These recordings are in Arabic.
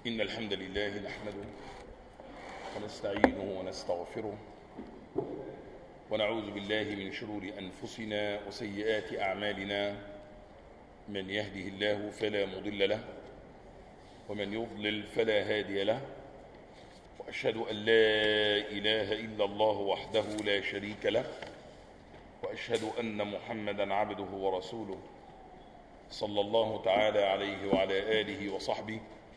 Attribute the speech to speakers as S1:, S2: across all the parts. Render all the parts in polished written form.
S1: إن الحمد لله نحمده ونستعينه ونستغفره ونعوذ بالله من شرور أنفسنا وسيئات أعمالنا. من يهده الله فلا مضل له ومن يضلل فلا هادي له، وأشهد أن لا إله إلا الله وحده لا شريك له، وأشهد أن محمدا عبده ورسوله صلى الله تعالى عليه وعلى آله وصحبه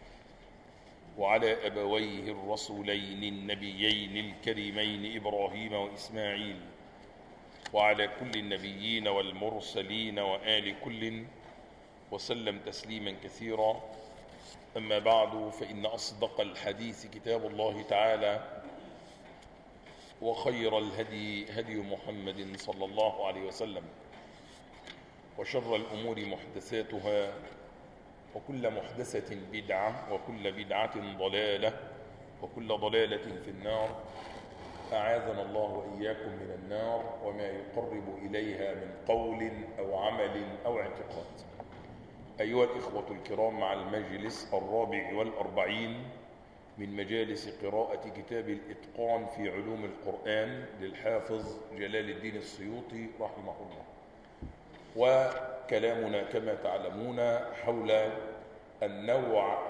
S1: وعلى أبويه الرسولين النبيين الكريمين إبراهيم وإسماعيل، وعلى كل النبيين والمرسلين وآل كل، وسلم تسليما كثيرا. أما بعد، فإن أصدق الحديث كتاب الله تعالى، وخير الهدي هدي محمد صلى الله عليه وسلم، وشر الأمور محدثاتها، وكل محدثة بدعة، وكل بدعة ضلالة، وكل ضلالة في النار. أعاذنا الله وإياكم من النار وما يقرب إليها من قول أو عمل أو اعتقاد. أيها الإخوة الكرام، مع المجلس 44 من مجالس قراءة كتاب الإتقان في علوم القرآن للحافظ جلال الدين السيوطي رحمه الله، وكلامنا كما تعلمون حول النوع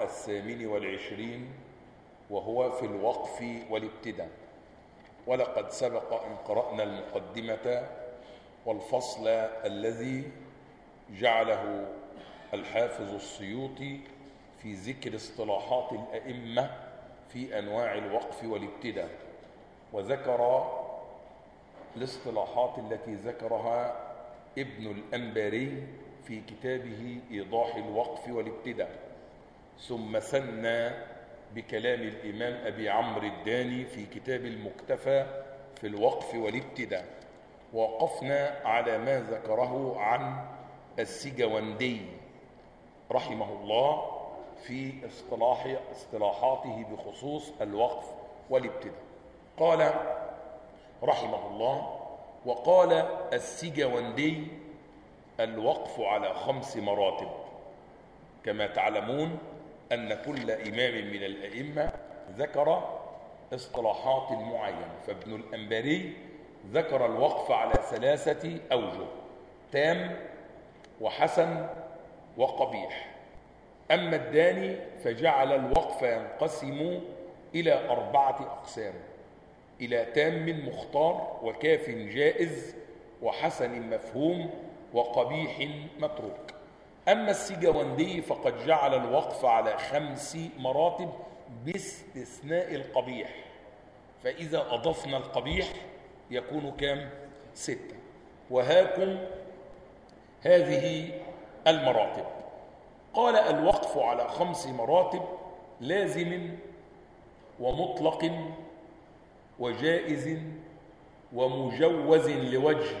S1: 28 وهو في الوقف والابتداء. ولقد سبق أن قرأنا المقدمة والفصل الذي جعله الحافظ السيوطي في ذكر اصطلاحات الأئمة في أنواع الوقف والابتداء، وذكر الاصطلاحات التي ذكرها ابن الأنباري في كتابه إيضاح الوقف والابتداء، ثم ثنى بكلام الإمام أبي عمرو الداني في كتاب المكتفى في الوقف والابتداء. ووقفنا على ما ذكره عن السجوندي رحمه الله في اصطلاحاته بخصوص الوقف والابتداء. قال رحمه الله: وقال السجوندي: الوقف على 5 مراتب. كما تعلمون أن كل إمام من الأئمة ذكر اصطلاحات معينة، فابن الأنباري ذكر الوقف على 3 أوجه: تام وحسن وقبيح. أما الداني فجعل الوقف ينقسم إلى 4 أقسام: إلى تام مختار، وكاف جائز، وحسن مفهوم، وقبيح متروك. أما السجوندي فقد جعل الوقف على 5 مراتب باستثناء القبيح، فإذا أضفنا القبيح يكون كام؟ 6. وهاكم هذه المراتب. قال: الوقف على 5 مراتب: لازم ومطلق وجائز ومجوز لوجه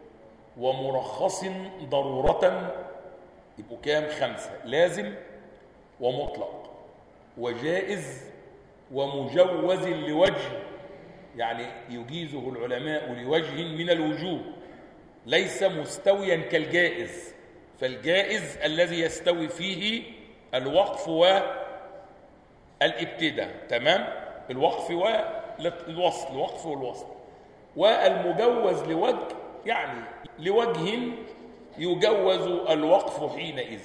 S1: ومرخص ضرورة. يبقوا كام؟ 5: لازم ومطلق وجائز ومجوز لوجه، يعني يجيزه العلماء لوجه من الوجوه، ليس مستويا كالجائز، فالجائز الذي يستوي فيه الوقف والابتداء، تمام؟ الوقف والوصل، الوقف والوصل. والمجوز لوجه، يعني لوجه يجوز الوقف حينئذ،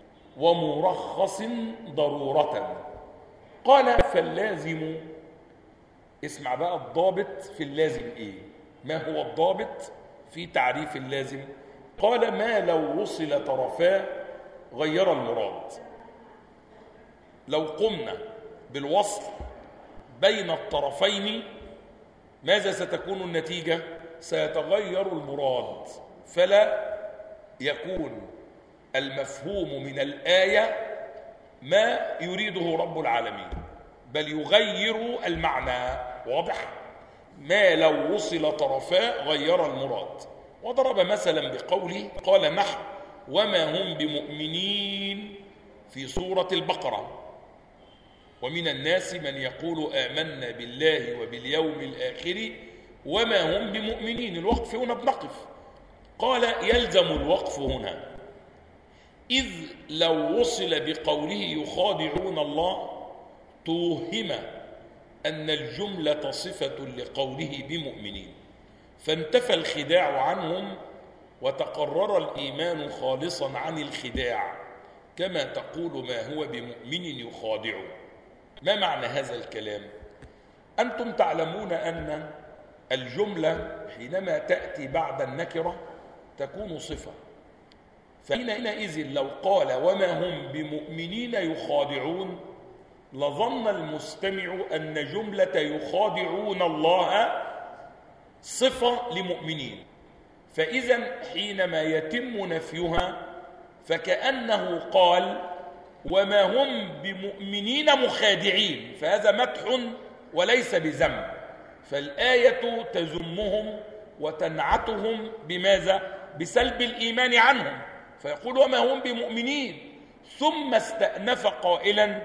S1: ومرخص ضرورة. قال: فاللازم، اسمع بقى الضابط في اللازم ايه؟ ما هو الضابط في تعريف اللازم؟ قال: ما لو وصل طرفاه غير المراد. لو قمنا بالوصل بين الطرفين ماذا ستكون النتيجة؟ سيتغير المراد، فلا يكون المفهوم من الآية ما يريده رب العالمين، بل يغير المعنى. واضح؟ ما لو وصل طرفاه غير المراد. وضرب مثلا بقوله، قال نحو: وما هم بمؤمنين، في سورة البقرة: ومن الناس من يقول آمنا بالله وباليوم الآخر وما هم بمؤمنين. الوقف هنا بنقف. قال: يلزم الوقف هنا إذ لو وصل بقوله يخادعون الله توهم أن الجملة صفة لقوله بمؤمنين، فانتفى الخداع عنهم وتقرر الإيمان خالصا عن الخداع، كما تقول ما هو بمؤمن يخادع. ما معنى هذا الكلام؟ أنتم تعلمون أن الجملة حينما تأتي بعد النكرة تكون صفة، فحينئذ لو قال وما هم بمؤمنين يخادعون لظن المستمع أن جملة يخادعون الله صفة لمؤمنين، فإذا حينما يتم نفيها فكأنه قال وما هم بمؤمنين مخادعين، فهذا مدح وليس بذم، فالآية تذمهم وتنعتهم بماذا؟ بسلب الإيمان عنهم، فيقول وما هم بمؤمنين، ثم استأنف قائلا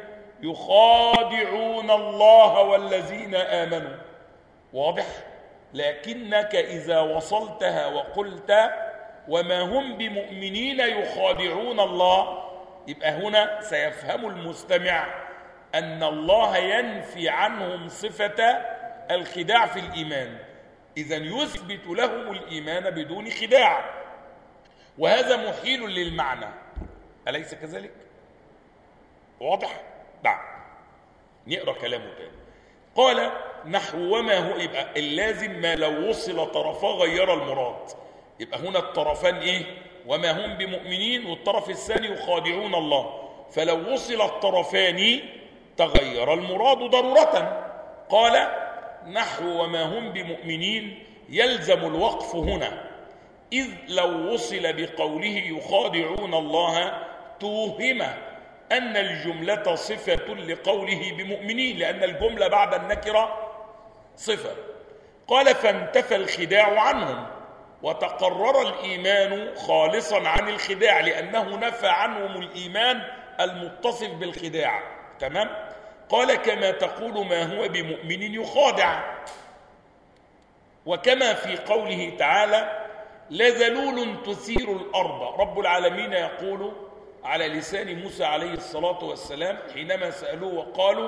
S1: يخادعون الله والذين آمنوا. واضح؟ لكنك إذا وصلتها وقلت وما هم بمؤمنين يخادعون الله، يبقى هنا سيفهم المستمع أن الله ينفي عنهم صفة الخداع في الإيمان، إذن يثبت لهم الإيمان بدون خداع، وهذا محيل للمعنى، أليس كذلك؟ واضح؟ نعم. نقرأ كلامه تاني. قال نحو وما هو، يبقى اللازم ما لو وصل طرفا غير المراد، يبقى هنا الطرفان إيه؟ وما هم بمؤمنين، والطرف الثاني يخادعون الله، فلو وصل الطرفان تغير المراد ضرورة. قال نحو وما هم بمؤمنين يلزم الوقف هنا، إذ لو وصل بقوله يخادعون الله توهم أن الجملة صفة لقوله بمؤمنين، لأن الجملة بعد النكرة صفة. قال فانتفى الخداع عنهم وتقرر الإيمان خالصا عن الخداع، لأنه نفى عنهم الإيمان المتصف بالخداع. تمام؟ قال كما تقول ما هو بمؤمن يخادع، وكما في قوله تعالى لذلول تثير الأرض. رب العالمين يقول على لسان موسى عليه الصلاة والسلام حينما سألوه وقالوا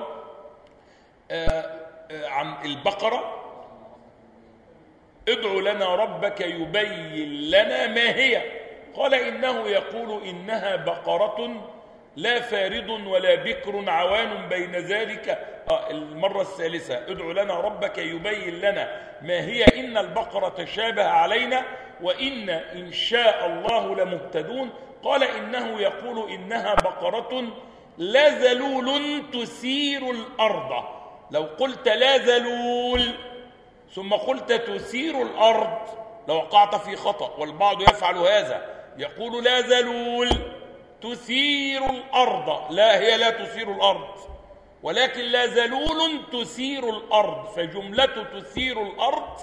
S1: عن البقرة ادع لنا ربك يبين لنا ما هي، قال إنه يقول إنها بقرة لا فارض ولا بكر عوان بين ذلك. المرة الثالثة ادع لنا ربك يبين لنا ما هي إن البقرة تشابه علينا وإن إن شاء الله لمهتدون. قال إنه يقول إنها بقرة لا ذلول تثير الأرض. لو قلت لا ذلول ثم قلت تثير الأرض لوقعت في خطأ، والبعض يفعل هذا، يقول لا ذلول تثير الأرض، لا هي لا تثير الأرض، ولكن لا ذلول تثير الأرض، فجملة تثير الأرض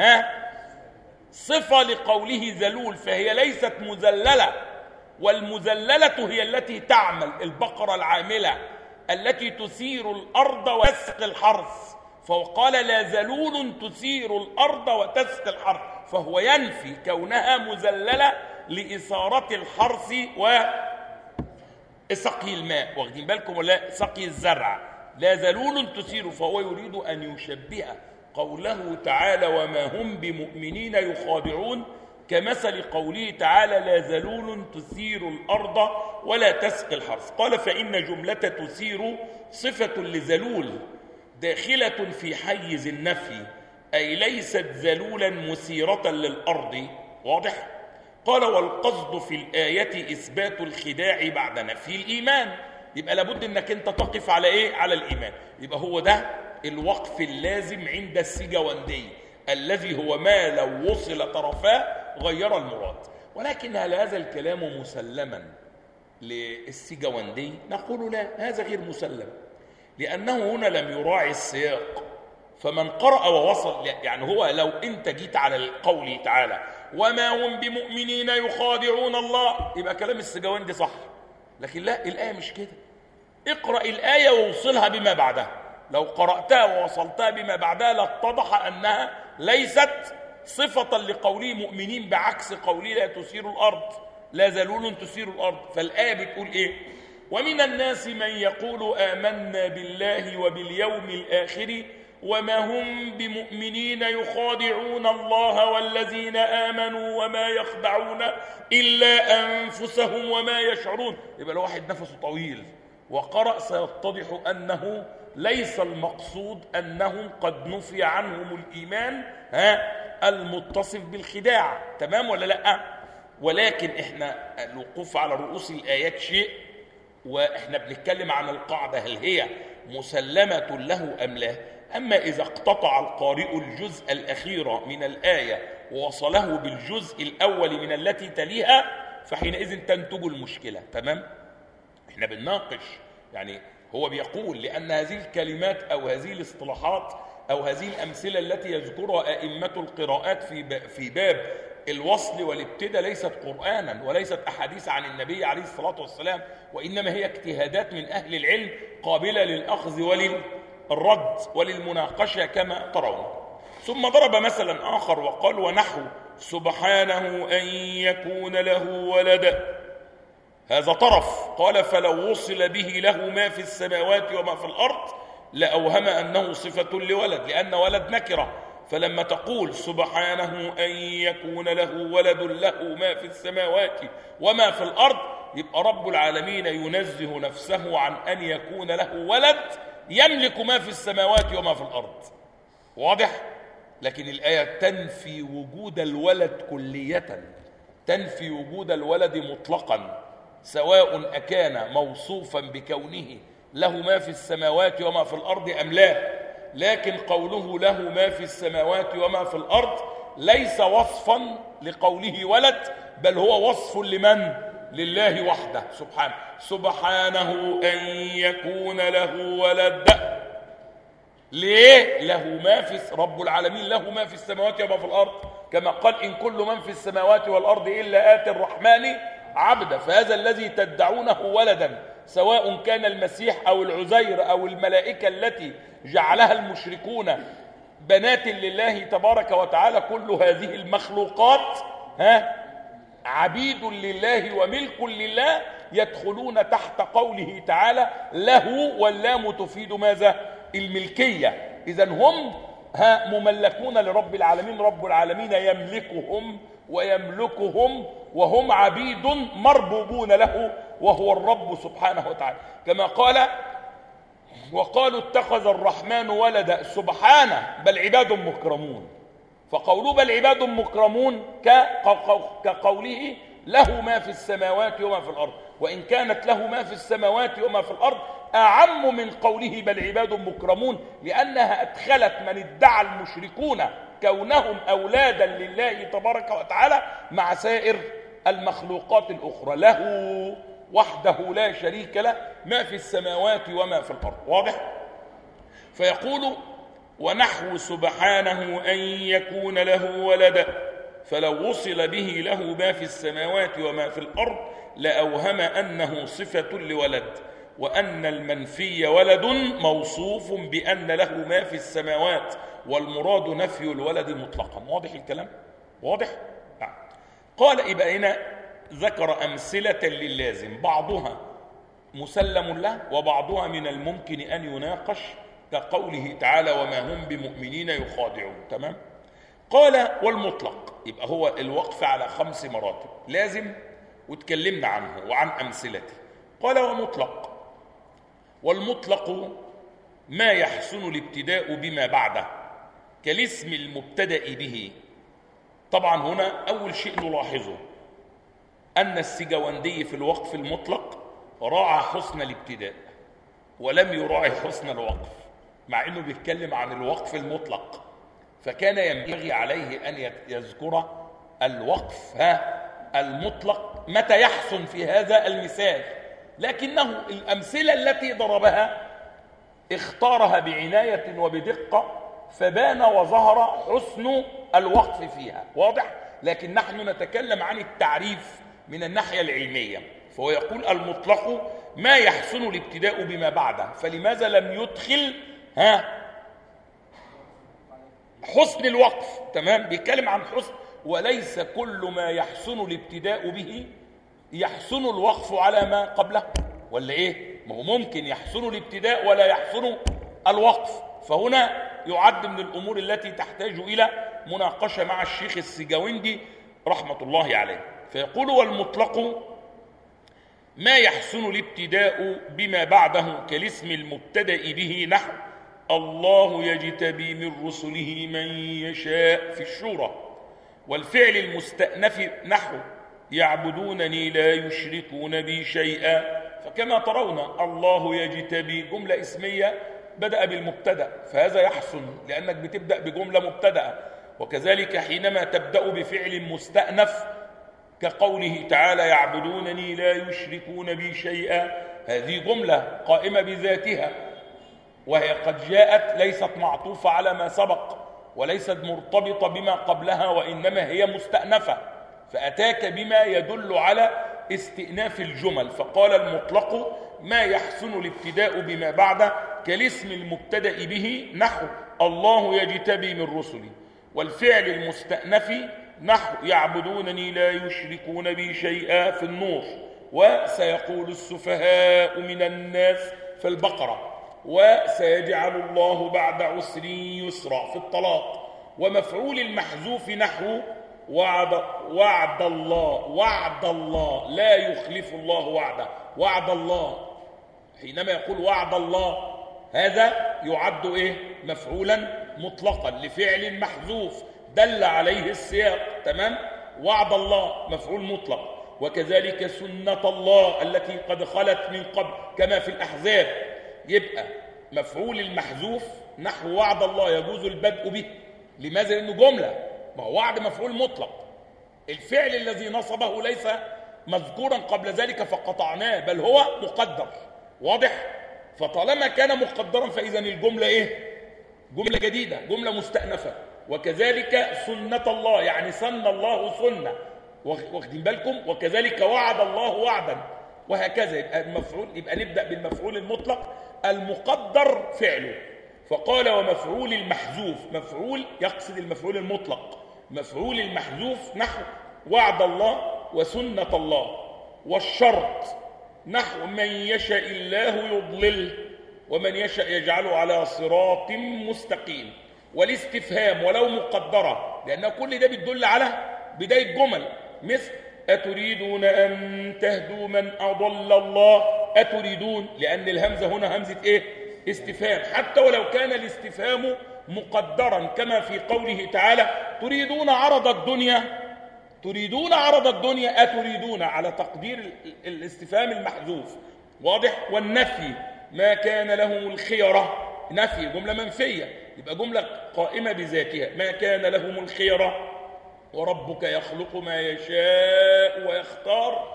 S1: صفة لقوله ذلول، فهي ليست مذللة، والمذللة هي التي تعمل، البقرة العاملة التي تثير الأرض وتسقي الحرث، فقال لا ذلول تثير الأرض وتسقي الحرث، فهو ينفي كونها مذللة لإثارة الحرث وسقي الماء، واخدين بالكم ولا سقي الزرع، لا ذلول تثير، فهو يريد أن يشبه قوله تعالى وما هم بمؤمنين يخادعون كمثل قوله تعالى لا ذلول تثير الأرض ولا تسقي الحرث. قال فإن جملة تثير صفة لذلول داخلة في حيز النفي، أي ليست ذلولا مثيرة للأرض. واضح؟ قال والقصد في الآية إثبات الخداع بعد نفي الإيمان، يبقى لابد أنك أنت تقف على إيه؟ على الإيمان. يبقى هو ده الوقف اللازم عند السجوندي الذي هو ما لو وصل طرفاه غير المراد. ولكن هل هذا الكلام مسلما للسجوندي؟ نقول لا، هذا غير مسلم، لأنه هنا لم يراعي السياق، فمن قرأ ووصل، يعني هو لو أنت جيت على القول تعالى وما هم بمؤمنين يخادعون الله، يبقى كلام السجوندي صح، لكن لا، الآية مش كده. اقرأ الآية ووصلها بما بعدها، لو قرأتها ووصلتها بما بعدها لاتضح أنها ليست صفة لقوله مؤمنين، بعكس قوله لا تثير الأرض، لا ذلول تثير الأرض. فالآية بتقول إيه؟ ومن الناس من يقول آمنا بالله وباليوم الآخر وما هم بمؤمنين يخادعون الله والذين آمنوا وما يخدعون إلا أنفسهم وما يشعرون. يبقى لو واحد نفسه طويل وقرأ سيتضح أنه ليس المقصود أنهم قد نفي عنهم الإيمان المتصف بالخداع، تمام ولا لأ؟ ولكن احنا الوقوف على رؤوس الآيات شيء، واحنا بنتكلم عن القاعدة هل هي مسلمة له أم لا. أما إذا اقتطع القارئ الجزء الأخير من الآية ووصله بالجزء الأول من التي تليها فحينئذ تنتج المشكلة، تمام؟ احنا بنناقش، يعني هو بيقول لأن هذه الكلمات أو هذه الاصطلاحات أو هذه الأمثلة التي يذكرها أئمة القراءات في باب الوصل والابتداء ليست قرآنا وليست أحاديث عن النبي عليه الصلاة والسلام، وإنما هي اجتهادات من أهل العلم قابلة للأخذ وللرد وللمناقشة كما ترون. ثم ضرب مثلا آخر وقال ونحو سبحانه أن يكون له ولد، هذا طرف، قال فلو وصل به له ما في السماوات وما في الأرض لأوهم أنه صفة لولد، لأن ولد نكرة، فلما تقول سبحانه أن يكون له ولد له ما في السماوات وما في الأرض يبقى رب العالمين ينزه نفسه عن أن يكون له ولد يملك ما في السماوات وما في الأرض، واضح؟ لكن الآية تنفي وجود الولد كلية، تنفي وجود الولد مطلقا، سواء أكان موصوفا بكونه له ما في السماوات وما في الأرض أم لا. لكن قوله له ما في السماوات وما في الأرض ليس وصفا لقوله ولد، بل هو وصف لمن؟ لله وحده سبحانه. سبحانه أن يكون له ولد، ليه؟ له ما في رب العالمين له ما في السماوات وما في الأرض، كما قال إن كل من في السماوات والأرض إلا آتي الرحمن عبدا. فهذا الذي تدعونه ولدا سواء كان المسيح أو العزير أو الملائكة التي جعلها المشركون بنات لله تبارك وتعالى، كل هذه المخلوقات عبيد لله وملك لله، يدخلون تحت قوله تعالى له، واللام تفيد ماذا؟ الملكية. إذن هم مملكون لرب العالمين، رب العالمين يملكهم ويملكهم وهم عبيد مربوبون له وهو الرب سبحانه وتعالى، كما قال وقالوا اتخذ الرحمن ولدا سبحانه بل عباد مكرمون. فقوله بل عباد مكرمون كقوله له ما في السماوات وما في الأرض، وإن كانت له ما في السماوات وما في الأرض أعم من قوله بل عباد مكرمون، لأنها أدخلت من ادعى المشركون كونهم أولادا لله تبارك وتعالى مع سائر المخلوقات الأخرى، له وحده لا شريك له ما في السماوات وما في الأرض، واضح؟ فيقول ونحو سبحانه أن يكون له ولد فلو وصل به له ما في السماوات وما في الأرض لأوهم أنه صفة لولد، وأن المنفي ولد موصوف بأن له ما في السماوات، والمراد نفي الولد مطلقا. واضح الكلام؟ واضح؟ قال إبقى هنا ذكر أمثلة للازم، بعضها مسلم له وبعضها من الممكن أن يناقش، كقوله تعالى وما هم بمؤمنين يخادعون، تمام؟ قال والمطلق، يبقى هو الوقف على 5 مراتب، لازم وتكلمنا عنه وعن أمثلته. قال ومطلق، والمطلق ما يحسن الابتداء بما بعده كالاسم المبتدأ به. طبعا هنا أول شيء نلاحظه أن السجواندي في الوقف المطلق راعى حسن الابتداء ولم يراعي حسن الوقف، مع أنه بيتكلم عن الوقف المطلق، فكان ينبغي عليه أن يذكر الوقف المطلق متى يحسن في هذا المثال، لكنه الأمثلة التي ضربها اختارها بعناية وبدقة فبان وظهر حسن الوقف فيها، واضح؟ لكن نحن نتكلم عن التعريف من الناحية العلمية، فهو يقول المطلق ما يحسن الابتداء بما بعده، فلماذا لم يدخل حسن الوقف؟ تمام، بيتكلم عن حسن، وليس كل ما يحسن الابتداء به يحسن الوقف على ما قبله، ولا إيه؟ ما هو ممكن يحسن الابتداء ولا يحسن الوقف، فهنا يعد من الأمور التي تحتاج إلى مناقشة مع الشيخ السجاوندي رحمة الله عليه. فيقول: والمطلق ما يحسن الابتداء بما بعده كالاسم المبتدأ به، نحو الله يجتبي من رسله من يشاء في الشورى، والفعل المستأنف نحو يعبدونني لا يشركون بي شيئا. فكما ترون الله يجتبي جملة اسمية بدأ بالمبتدأ، فهذا يحسن لأنك بتبدأ بجملة مبتدأ. وكذلك حينما تبدأ بفعل مستأنف كقوله تعالى يعبدونني لا يشركون بي شيئا، هذه جملة قائمة بذاتها، وهي قد جاءت ليست معطوفة على ما سبق وليست مرتبطة بما قبلها، وإنما هي مستأنفة، فأتاك بما يدل على استئناف الجمل. فقال: المطلق ما يحسن الابتداء بما بعد كالاسم المبتدأ به، نحو الله يجتبي من رسله، والفعل المستأنف نحو يعبدونني لا يشركون بي شيئا في النور، وسيقول السفهاء من الناس في البقرة، وسيجعل الله بعد عسر يسرا في الطلاق. ومفعول المحذوف نحو وعد الله لا يخلف الله وعده، وعد الله. حينما يقول وعد الله هذا يعد إيه؟ مفعولا مطلقا لفعل محذوف دل عليه السياق. تمام؟ وعد الله مفعول مطلق. وكذلك سنة الله التي قد خلت من قبل كما في الأحزاب، يبقى مفعول المحذوف نحو وعد الله يجوز البدء به. لماذا؟ لأنه جملة، ما هو وعد مفعول مطلق، الفعل الذي نصبه ليس مذكورا قبل ذلك فقطعناه، بل هو مقدر. واضح؟ فطالما كان مقدرا فإذا الجملة إيه؟ جملة جديدة، جملة مستأنفة. وكذلك سنة الله يعني سن الله سنة، واخدين بالكم؟ وكذلك وعد الله وعدا، وهكذا. يبقى المفعول، يبقى نبدأ بالمفعول المطلق المقدر فعله. فقال: ومفعول المحذوف، مفعول يقصد المفعول المطلق، مفعول المحذوف نحو وعد الله وسنة الله. والشرط نحو من يشاء الله يضلل ومن يشاء يجعله على صراط مستقيم. والاستفهام ولو مقدرة، لأن كل ده بيدل على بداية جمل، مثل أتريدون أن تهدوا من أضل الله، أتريدون، لأن الهمزة هنا همزة إيه؟ استفهام، حتى ولو كان الاستفهام مقدرا كما في قوله تعالى تريدون عرض الدنيا، تريدون عرض الدنيا، أتريدون، على تقدير الاستفهام المحذوف. واضح؟ والنفي ما كان لهم الخيرة، نفي جملة منفية، يبقى جملة قائمة بذاتها، ما كان لهم الخيرة وربك يخلق ما يشاء ويختار،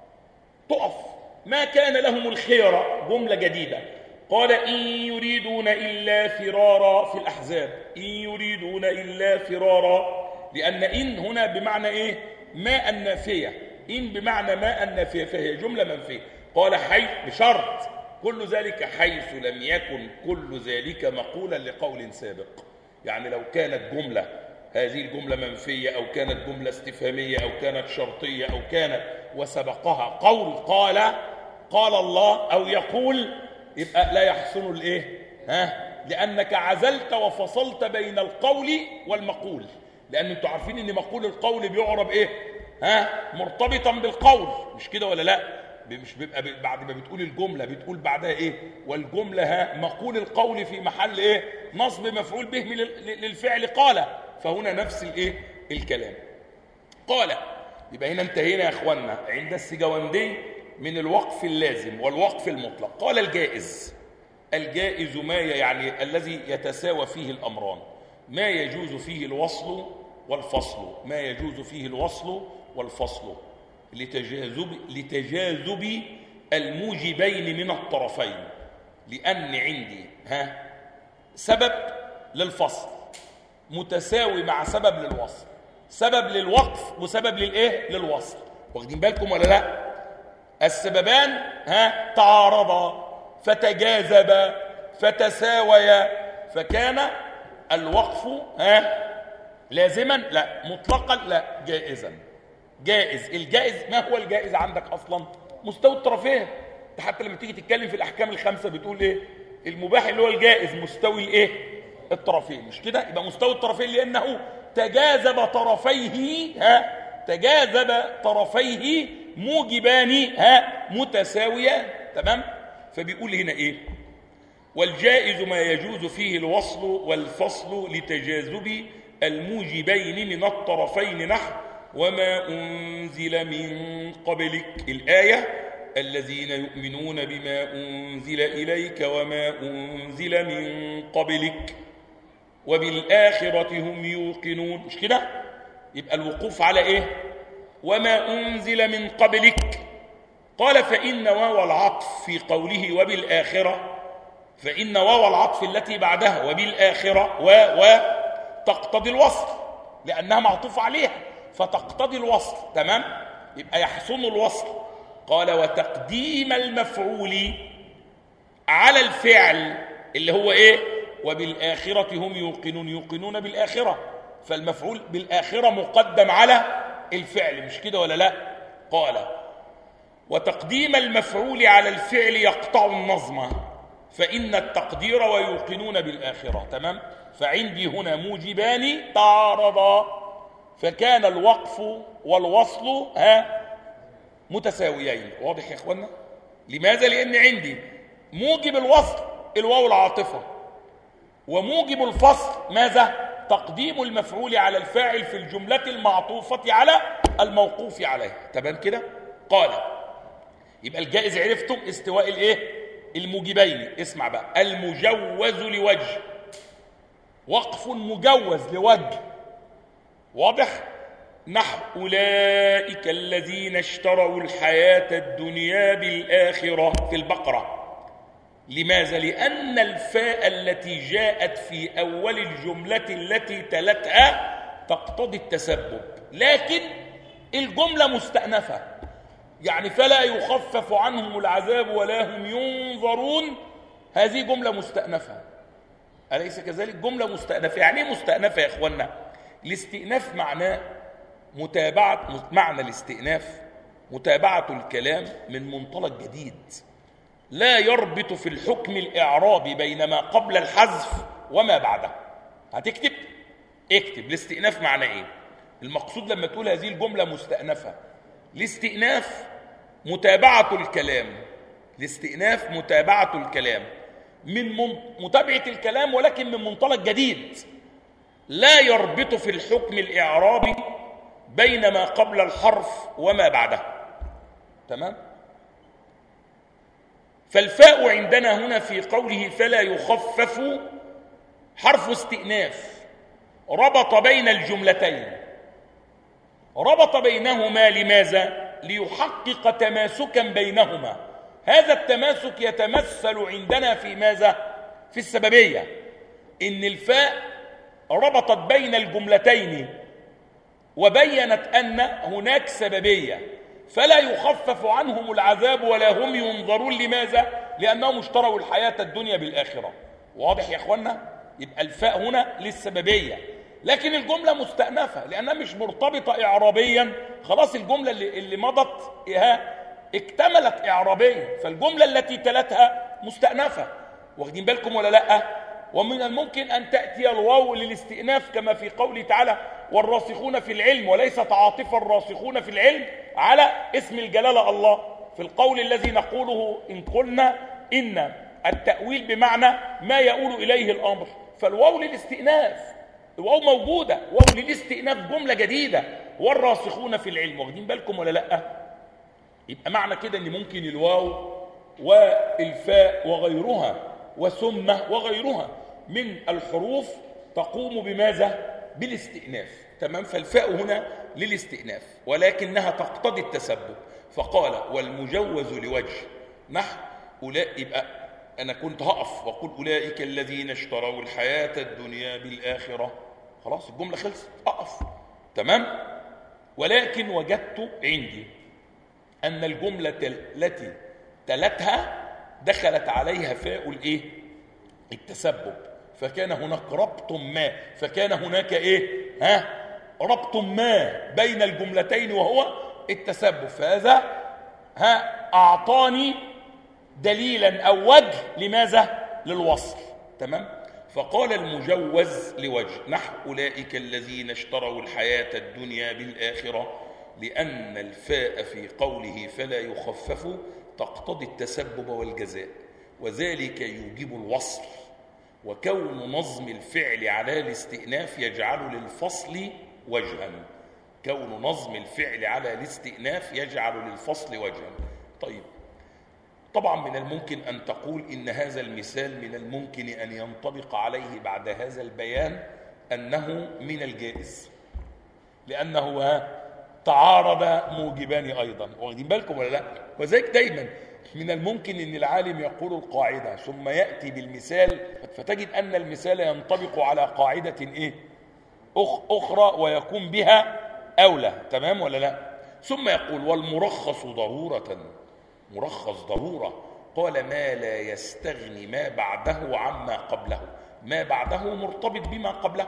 S1: تقف. ما كان لهم الخيرة جملة جديدة. قال: إن يريدون إلا فرارا في الأحزاب، إن يريدون إلا فرارا، لأن إن هنا بمعنى إيه؟ ما النافية، إن بمعنى ما النافية، فهي جملة منفية. قال: حيث، بشرط كل ذلك حيث لم يكن كل ذلك مقولا لقول سابق. يعني لو كانت جملة، هذه الجملة منفية أو كانت جملة استفهامية أو كانت شرطية أو كانت وسبقها قول قال الله أو يقول، يبقى لا يحسن الإيه؟ لأنك عزلت وفصلت بين القول والمقول، لأن انتوا عارفين ان مقول القول بيعرب إيه؟ مرتبطا بالقول، مش كده ولا لا؟ مش بيبقى بعد ما بتقول الجملة بتقول بعدها إيه؟ والجملة مقول القول في محل إيه؟ نصب مفعول به للفعل قال. فهنا نفس الإيه؟ الكلام. قال، يبقى هنا انتهينا يا أخوانا عند السجاوندي من الوقف اللازم والوقف المطلق. قال: الجائز ما يعني الذي يتساوى فيه الأمران، ما يجوز فيه الوصل والفصل، ما يجوز فيه الوصل والفصل لتجاذب الموجبين من الطرفين، لأن عندي سبب للفصل متساوي مع سبب للوصل، سبب للوقف وسبب للإيه؟ للوصل. واخدين بالكم ولا لا؟ السببان تعارضا فتجاذبا فتساويا، فكان الوقف لازما لا، مطلقا لا، جائزا. جائز. الجائز ما هو الجائز عندك أصلا؟ مستوى الطرفين. انت حتى لما تيجي تتكلم في الاحكام الخمسه بتقول ايه؟ المباح اللي هو الجائز مستوي الايه؟ الطرفين، مش كده؟ يبقى مستوي الطرفين لانه تجاذب طرفيه موجبان متساويان. تمام؟ فبيقول هنا ايه؟ والجائز ما يجوز فيه الوصل والفصل لتجاذب الموجبين من الطرفين، نحو وما أنزل من قبلك، الآية الذين يؤمنون بما أنزل إليك وما أنزل من قبلك وبالآخرة هم يوقنون، مش كده؟ يبقى الوقوف على إيه؟ وما أنزل من قبلك. قال فإن واو العطف في قوله وبالآخرة، فإن واو العطف التي بعدها وبالآخرة تقتضي الوصل لأنها معطوف عليها فتقتضي الوصل. تمام؟ يبقى يحسن الوصل. قال وتقديم المفعول على الفعل اللي هو إيه؟ وبالآخرة هم يوقنون بالآخرة، فالمفعول بالآخرة مقدم على الفعل، مش كده ولا لا؟ قال وتقديم المفعول على الفعل يقطع النظم، فإن التقدير ويوقنون بالآخرة. تمام؟ فعندي هنا موجبان تعارضا، فكان الوقف والوصل متساويين. واضح يا اخوانا؟ لماذا؟ لأن عندي موجب الوصل الواو العاطفة، وموجب الفصل ماذا؟ تقديم المفعول على الفاعل في الجملة المعطوفة على الموقوف عليه. تمام كده؟ قال يبقى الجائز عرفتم استواء الايه؟ الموجبين. اسمع بقى، المجوز لوجه، وقف مجوز لوجه. واضح؟ نحو أولئك الذين اشتروا الحياة الدنيا بالآخرة في البقرة. لماذا؟ لأن الفاء التي جاءت في أول الجملة التي تلتها تقتضي التسبب، لكن الجملة مستأنفة، يعني فلا يخفف عنهم العذاب ولا هم ينظرون، هذه جملة مستأنفة، أليس كذلك؟ جملة مستأنفة. يعني ايه مستأنفة يا إخوانا؟ الاستئناف معناه معنى الاستئناف متابعة الكلام من منطلق جديد لا يربط في الحكم الإعرابي بين ما قبل الحذف وما بعده. هتكتب اكتب الاستئناف معنى ايه. المقصود لما تقول هذه الجملة مستأنفة، الاستئناف متابعة الكلام، الاستئناف متابعة الكلام من متابعة الكلام ولكن من منطلق جديد لا يربط في الحكم الإعرابي بين ما قبل الحرف وما بعده. تمام؟ فالفاء عندنا هنا في قوله فلا يخفف حرف استئناف، ربط بين الجملتين، ربط بينهما لماذا؟ ليحقق تماسكا بينهما. هذا التماسك يتمثل عندنا في ماذا؟ في السببية، إن الفاء ربطت بين الجملتين وبينت أن هناك سببية، فلا يخفف عنهم العذاب ولا هم ينظرون. لماذا؟ لأنهم اشتروا الحياة الدنيا بالآخرة. واضح يا أخوانا؟ يبقى الفاء هنا للسببية، لكن الجملة مستأنفة لأنها مش مرتبطة إعرابيا. خلاص الجملة اللي مضت اكتملت إعرابيا، فالجملة التي تلتها مستأنفة. واخدين بالكم ولا لأ؟ ومن الممكن أن تأتي الواو للاستئناف كما في قوله تعالى والراسخون في العلم، وليست عاطفة الراسخون في العلم على اسم الجلالة الله، في القول الذي نقوله إن قلنا إن التأويل بمعنى ما يؤول إليه الأمر، فالواو للاستئناف، الواو موجودة، واو للاستئناف جملة جديدة، والراسخون في العلم. واخدين بالكم ولا لأ؟ يبقى معنى كده أن ممكن الواو والفاء وغيرها وثم وغيرها من الحروف تقوم بماذا؟ بالاستئناف. تمام؟ فالفاء هنا للاستئناف ولكنها تقتضي التسبب. فقال والمجوز لوجه، نحو أولئك. يبقى أنا كنت هقف وأقول أولئك الذين اشتروا الحياة الدنيا بالآخرة، خلاص الجملة خلصت، أقف. تمام؟ ولكن وجدت عندي أن الجملة التي تلتها دخلت عليها فاء الايه؟ التسبب، فكان هناك ربط ما، فكان هناك ايه؟ ربط ما بين الجملتين وهو التسبب، فهذا أعطاني دليلا أو وجه لماذا؟ للوصل. تمام؟ فقال المجوز لوجه نحو أولئك الذين اشتروا الحياة الدنيا بالآخرة، لأن الفاء في قوله فلا يخفف تقتضي التسبب والجزاء، وذلك يوجب الوصل، وكون نظم الفعل على الاستئناف يجعل للفصل وجها. كون نظم الفعل على الاستئناف يجعل للفصل وجها. طيب، طبعا من الممكن أن تقول إن هذا المثال من الممكن أن ينطبق عليه بعد هذا البيان أنه من الجائز، لأنه تعارض موجبان أيضا. واخدين بالكم ولا لا؟ وذلك دايما من الممكن أن العالم يقول القاعدة ثم يأتي بالمثال، فتجد أن المثال ينطبق على قاعدة أخرى ويكون بها أولى. تمام ولا لا؟ ثم يقول والمرخص ضرورة، مرخص ضرورة، قال ما لا يستغني ما بعده عما قبله. ما بعده مرتبط بما قبله،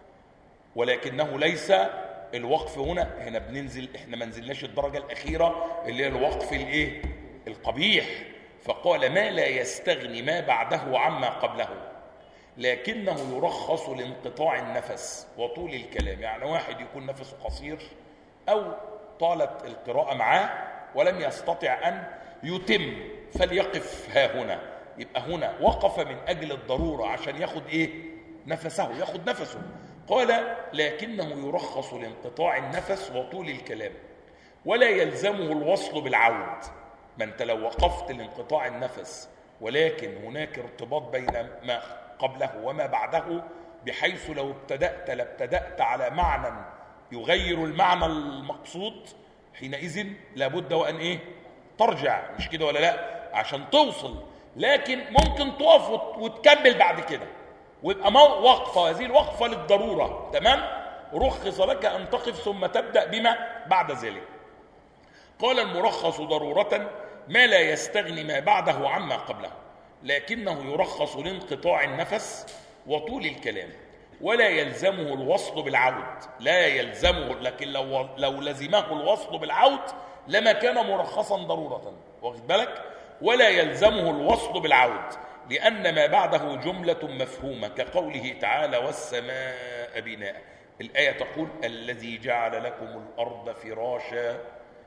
S1: ولكنه ليس الوقف هنا بننزل، احنا ما نزلناش الدرجة الأخيرة اللي هي الوقف القبيح. فقال ما لا يستغني ما بعده عما قبله، لكنه يرخص لانقطاع النفس وطول الكلام. يعني واحد يكون نفسه قصير أو طالت القراءة معاه ولم يستطع أن يتم، فليقف ها هنا. يبقى هنا وقف من أجل الضرورة عشان ياخد نفسه، ياخد نفسه. قال لكنه يرخص لانقطاع النفس وطول الكلام، ولا يلزمه الوصل بالعود. ما انت لو وقفت لانقطاع النفس ولكن هناك ارتباط بين ما قبله وما بعده، بحيث لو ابتدأت على معنى يغير المعنى المقصود، حينئذ لابد وأن ترجع، مش كده ولا لا؟ عشان توصل. لكن ممكن تقف وتكمل بعد كده، ويبقى وقفة، هذه الوقفة للضرورة. تمام؟ رخص لك أن تقف ثم تبدأ بما بعد ذلك. قال المرخص ضرورة ما لا يستغني ما بعده عما قبله، لكنه يرخص لانقطاع النفس وطول الكلام، ولا يلزمه الوصل بالعود. لا يلزمه، لكن لو لزمه الوصل بالعود لما كان مرخصا ضرورة. واخد بالك؟ ولا يلزمه الوصل بالعود، لأن ما بعده جملة مفهومة، كقوله تعالى والسماء بناء. الآية تقول الذي جعل لكم الأرض فراشا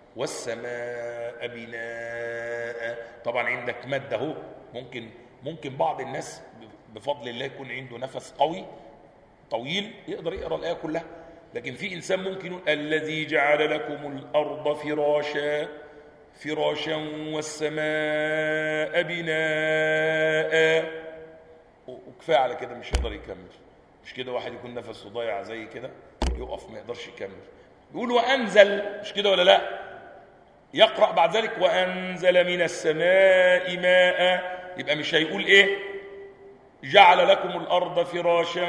S1: والسماء بناء. طبعا عندك مادة اهو، ممكن بعض الناس بفضل الله يكون عنده نفس قوي طويل يقدر يقرأ الآية كلها، لكن في إنسان ممكن يقول الذي جعل لكم الأرض فراشا والسماء بناء، وكفاية على كده، مش يقدر يكمل. مش كده واحد يكون نفسه ضايع زي كده يقف ما يقدرش يكمل. يقول وأنزل، مش كده ولا لا؟ يقرأ بعد ذلك وأنزل من السماء ماء، يبقى مش هيقول جعل لكم الأرض فراشا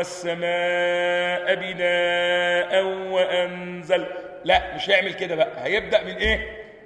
S1: والسماء بناء وأنزل، لا مش هيعمل كده بقى، هيبدأ من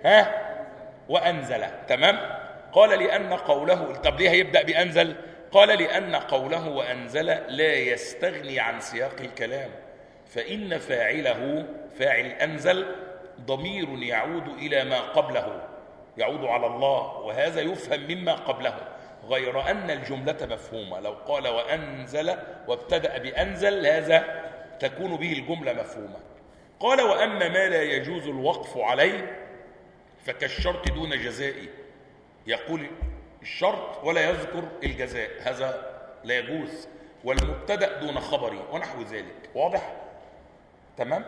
S1: وأنزل. تمام؟ قال لأن قوله، طب ليه هيبدأ بأنزل؟ قال لأن قوله وأنزل لا يستغني عن سياق الكلام، فإن فاعل أنزل ضمير يعود إلى ما قبله، يعود على الله، وهذا يفهم مما قبله، غير أن الجملة مفهومة. لو قال وأنزل وابتدأ بأنزل هذا تكون به الجملة مفهومة. قال وأما ما لا يجوز الوقف عليه فكالشرط دون جزاء، يقول الشرط ولا يذكر الجزاء، هذا لا يجوز، والمبتدأ دون خبري ونحو ذلك. واضح؟ تمام؟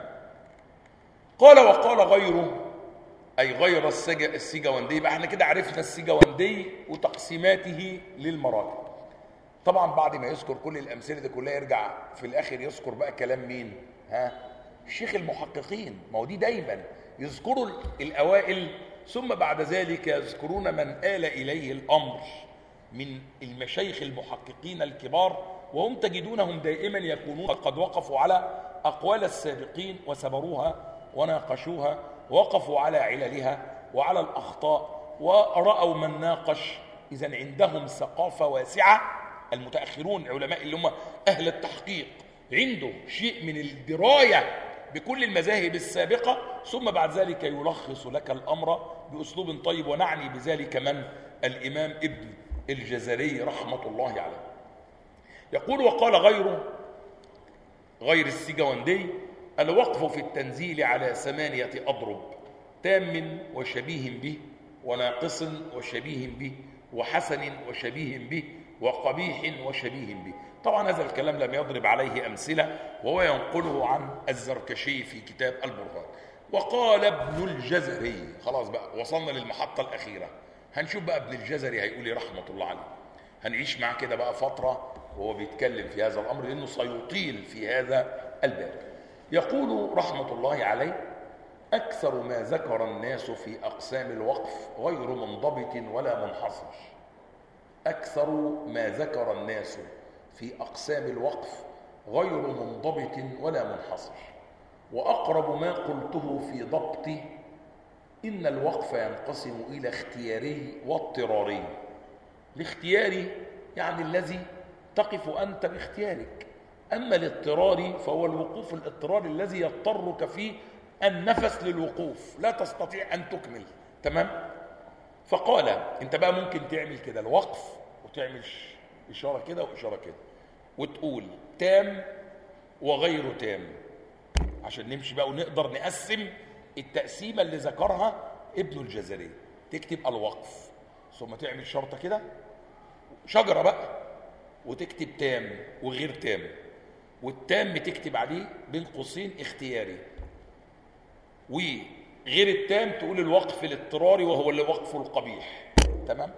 S1: قال وقال غيره، أي غير السجوندي. بقى احنا كده عرفنا السجوندي وتقسيماته للمراجع. طبعا بعد ما يذكر كل الأمثلة دي كلها يرجع في الآخر يذكر بقى كلام مين؟ الشيخ المحققين. ما هو دي دايما يذكروا الأوائل، ثم بعد ذلك يذكرون من آل إليه الأمر من المشايخ المحققين الكبار، وهم تجدونهم دائما يكونون قد وقفوا على أقوال السابقين وسبروها وناقشوها، وقفوا على عللها وعلى الأخطاء ورأوا من ناقش. إذن عندهم ثقافة واسعة. المتأخرون علماء اللي هم أهل التحقيق عنده شيء من الدراية بكل المذاهب السابقة، ثم بعد ذلك يلخص لك الأمر بأسلوب طيب، ونعني بذلك من الإمام ابن الجزري رحمة الله عليه. يقول: وقال غير السجوندي: الوقف في التنزيل على 8 أضرب: تام وشبيه به، وناقص وشبيه به، وحسن وشبيه به، وقبيح وشبيه به. طبعا هذا الكلام لم يضرب عليه أمثلة، وهو ينقله عن الزركشي في كتاب البرهان. وقال ابن الجزري، خلاص بقى وصلنا للمحطة الأخيرة، هنشوف بقى ابن الجزري هيقول رحمة الله عليه. هنعيش معاه كده بقى فترة وهو بيتكلم في هذا الأمر، لأنه سيطيل في هذا الباب. يقول رحمة الله عليه: أكثر ما ذكر الناس في أقسام الوقف غير منضبط ولا منحصر. أكثر ما ذكر الناس في أقسام الوقف غير منضبط ولا منحصر، وأقرب ما قلته في ضبط إن الوقف ينقسم إلى اختياري واضطراري. الاختياري يعني الذي تقف أنت باختيارك، أما الاضطراري فهو الوقوف الاضطراري الذي يضطرك فيه النفس للوقوف، لا تستطيع أن تكمل. تمام؟ فقال: أنت بقى ممكن تعمل كده الوقف وتعمل إشارة كده وإشارة كده، وتقول تام وغير تام، عشان نمشي بقى ونقدر نقسم التقسيمة اللي ذكرها ابن الجزري. تكتب الوقف ثم تعمل شرطة كده، شجرة بقى، وتكتب تام وغير تام، والتام تكتب عليه بين قوسين اختياري، وغير التام تقول الوقف الاضطراري وهو اللي وقفه القبيح. تمام؟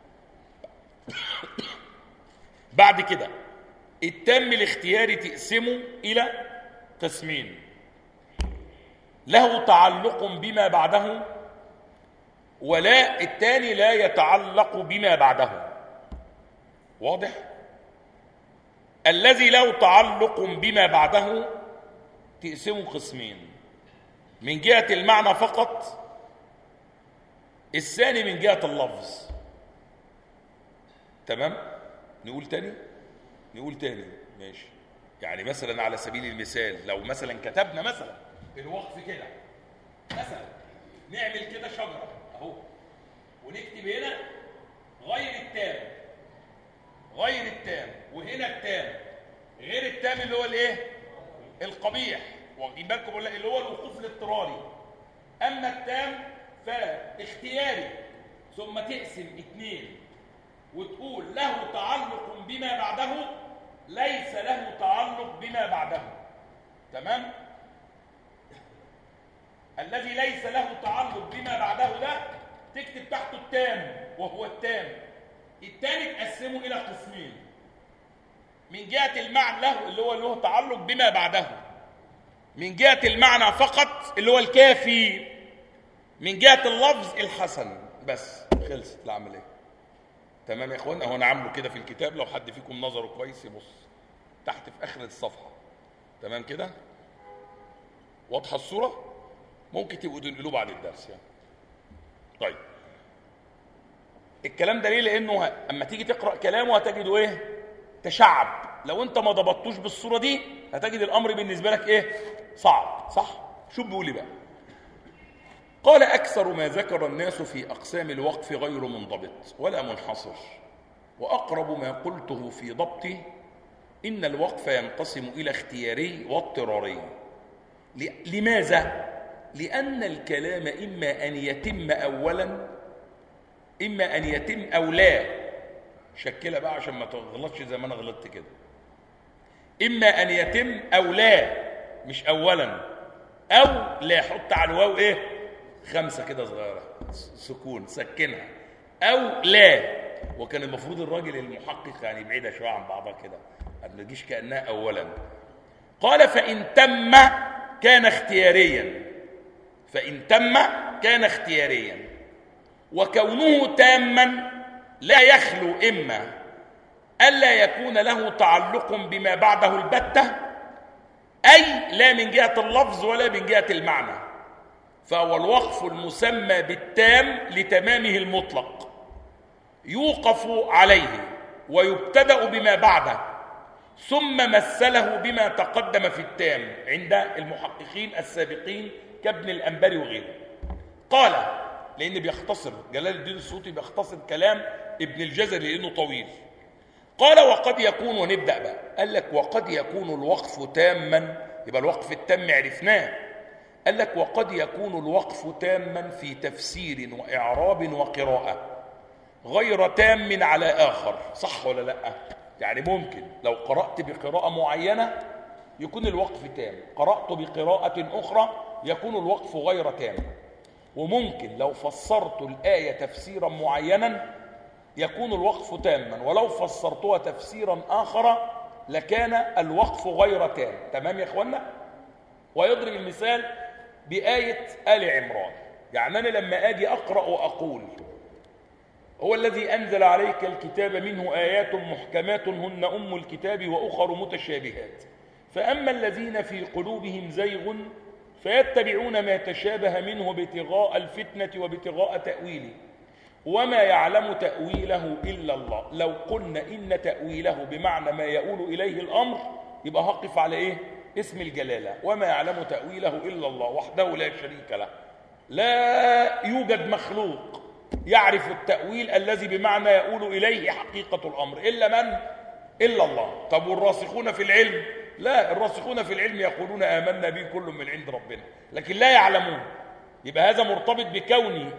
S1: بعد كده التام الاختياري تقسمه إلى قسمين: له تعلق بما بعده، ولا الثاني لا يتعلق بما بعده. واضح؟ الذي له تعلق بما بعده تقسمه قسمين: من جهة المعنى فقط، الثاني من جهة اللفظ. تمام؟ نقول تاني ماشي. يعني مثلا على سبيل المثال، لو مثلا كتبنا مثلا الوقف كده، مثلا نعمل كده شجرة اهو، ونكتب هنا غير التام، وهنا التام، غير التام اللي هو الايه؟ القبيح. واخدين بالكم اللي هو الوقوف الاضطراري. اما التام فاختياري، ثم تقسم 2 وتقول له تعلق بما بعده، ليس له تعلق بما بعده. تمام؟ الذي ليس له تعلق بما بعده ده تكتب تحته التام وهو التام. الثاني تقسمه إلى قسمين: من جهة المعنى له اللي هو له تعلق بما بعده، من جهة المعنى فقط اللي هو الكافي، من جهة اللفظ الحسن. بس خلصت العملية. تمام يا اخوان؟ اهو انا عامله كده في الكتاب، لو حد فيكم نظره كويس يبص تحت في اخر الصفحه. تمام كده؟ واضحه الصوره؟ ممكن تبقوا تنقلوه بعد الدرس يعني. طيب، الكلام ده ليه؟ لانه اما تيجي تقرا كلامه هتجده ايه؟ تشعب. لو انت ما ضبطتوش بالصوره دي هتجد الامر بالنسبه لك ايه؟ صعب. صح؟ شو بيقول لي بقى؟ قال: أكثر ما ذكر الناس في أقسام الوقف غير منضبط ولا منحصر، وأقرب ما قلته في ضبطه إن الوقف ينقسم إلى اختياري واضطراري. لماذا؟ لأن الكلام إما أن يتم أولا، إما أن يتم أو لا. شكلها بقى عشان ما تغلطش زي ما أنا غلطت كده. إما أن يتم أو لا، مش أولا أو لا. حط على الواو إيه؟ 5 كده صغيرة، سكون، سكنها. أو لا. وكان المفروض الراجل المحقق يعني يبعدها شوية عن بعضها كده، ما تجيش كأنها أولا. قال: فإن تم كان اختياريا. فإن تم كان اختياريا، وكونه تاما لا يخلو إما ألا يكون له تعلق بما بعده البتة، أي لا من جهة اللفظ ولا من جهة المعنى، فهو الوقف المسمى بالتام لتمامه المطلق، يوقف عليه ويبتدأ بما بعده، ثم مثله بما تقدم في التام عند المحققين السابقين كابن الأنبري وغيره. قال: لأن بيختصر جلال الدين السيوطي بيختصر كلام ابن الجزري لأنه طويل. قال وقد يكون، ونبدأ بقى، قال لك وقد يكون الوقف تاما، يبقى الوقف التام عرفناه. قال لك وقد يكون الوقف تاما في تفسير وإعراب وقراءة غير تام على آخر. صح ولا لا؟ يعني ممكن لو قرأت بقراءة معينة يكون الوقف تام، قرأت بقراءة أخرى يكون الوقف غير تام. وممكن لو فسرت الآية تفسيرا معينا يكون الوقف تاما، ولو فسرتها تفسيرا آخر لكان الوقف غير تام. تمام يا إخوانا؟ ويضرب المثال بآية آل عمران. يعني أنا لما أجي أقرأ وأقول هو الذي أنزل عليك الكتاب منه آيات محكمات هن أم الكتاب وأخر متشابهات فأما الذين في قلوبهم زيغ فيتبعون ما تشابه منه ابتغاء الفتنة وابتغاء تأويله وما يعلم تأويله إلا الله. لو قلنا إن تأويله بمعنى ما يؤول إليه الأمر يبقى هقف على إيه؟ اسم الجلالة، وما يعلم تأويله إلا الله وحده لا شريك له. لا يوجد مخلوق يعرف التأويل الذي بمعنى يؤول إليه حقيقة الأمر إلا من؟ إلا الله. طب والراسخون في العلم؟ لا، الراسخون في العلم يقولون آمنا به كل من عند ربنا، لكن لا يعلمون. يبقى هذا مرتبط بكوني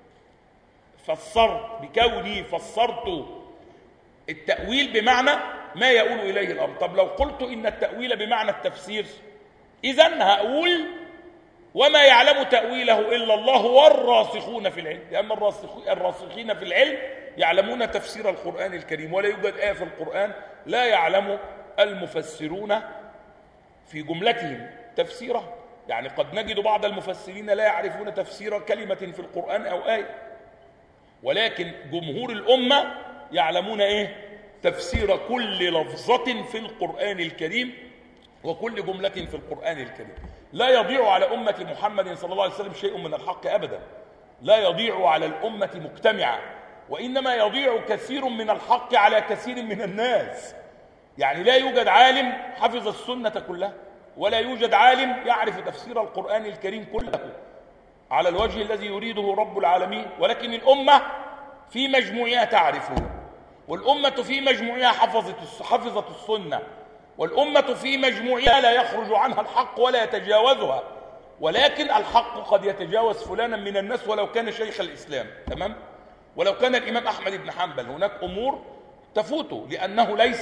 S1: فسرت التأويل بمعنى ما يؤول إليه الأمر. طب لو قلت إن التأويل بمعنى التفسير إذن هقول وما يعلم تأويله إلا الله والراسخون في العلم، لأن الراسخين في العلم يعلمون تفسير القرآن الكريم، ولا يوجد آية في القرآن لا يعلم المفسرون في جملتهم تفسيره. يعني قد نجد بعض المفسرين لا يعرفون تفسير كلمة في القرآن أو آية، ولكن جمهور الأمة يعلمون إيه؟ تفسير كل لفظة في القرآن الكريم وكل جملة في القرآن الكريم. لا يضيع على أمة محمد صلى الله عليه وسلم شيء من الحق أبدا، لا يضيع على الأمة مجتمعة، وإنما يضيع كثير من الحق على كثير من الناس. يعني لا يوجد عالم حفظ السنة كلها، ولا يوجد عالم يعرف تفسير القرآن الكريم كله على الوجه الذي يريده رب العالمين، ولكن الأمة في مجموعها تعرفه، والأمة في مجموعها حفظت السنة، والأمة في مجموعها لا يخرج عنها الحق ولا يتجاوزها، ولكن الحق قد يتجاوز فلانا من الناس ولو كان شيخ الإسلام. تمام؟ ولو كان الإمام أحمد بن حنبل هناك أمور تفوته لأنه ليس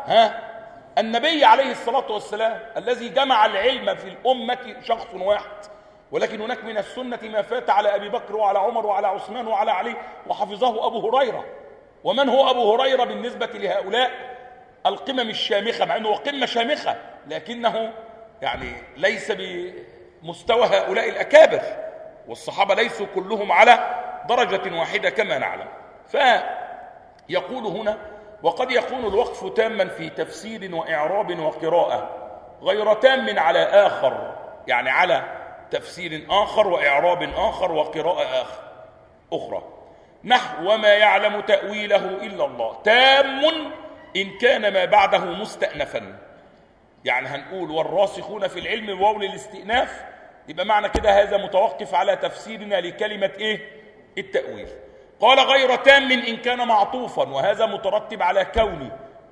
S1: النبي عليه الصلاة والسلام الذي جمع العلم في الأمة شخص واحد، ولكن هناك من السنة ما فات على أبي بكر وعلى عمر وعلى عثمان وعلى علي وحفظه أبو هريرة. ومن هو أبو هريرة بالنسبة لهؤلاء القمم الشامخة، مع أنه قمة شامخة لكنه يعني ليس بمستوى هؤلاء الأكابر، والصحابة ليسوا كلهم على درجة واحدة كما نعلم. فيقول هنا وقد يكون الوقف تاما في تفسير وإعراب وقراءة غير تام على آخر، يعني على تفسير آخر وإعراب آخر وقراءة أخرى. نحو وما يعلم تأويله إلا الله تام إن كان ما بعده مستأنفا. يعني هنقول والراسخون في العلم بواو الاستئناف، يبقى معنى كده هذا متوقف على تفسيرنا لكلمة إيه؟ التأويل. قال غير تام إن كان معطوفا، وهذا مترتب على كون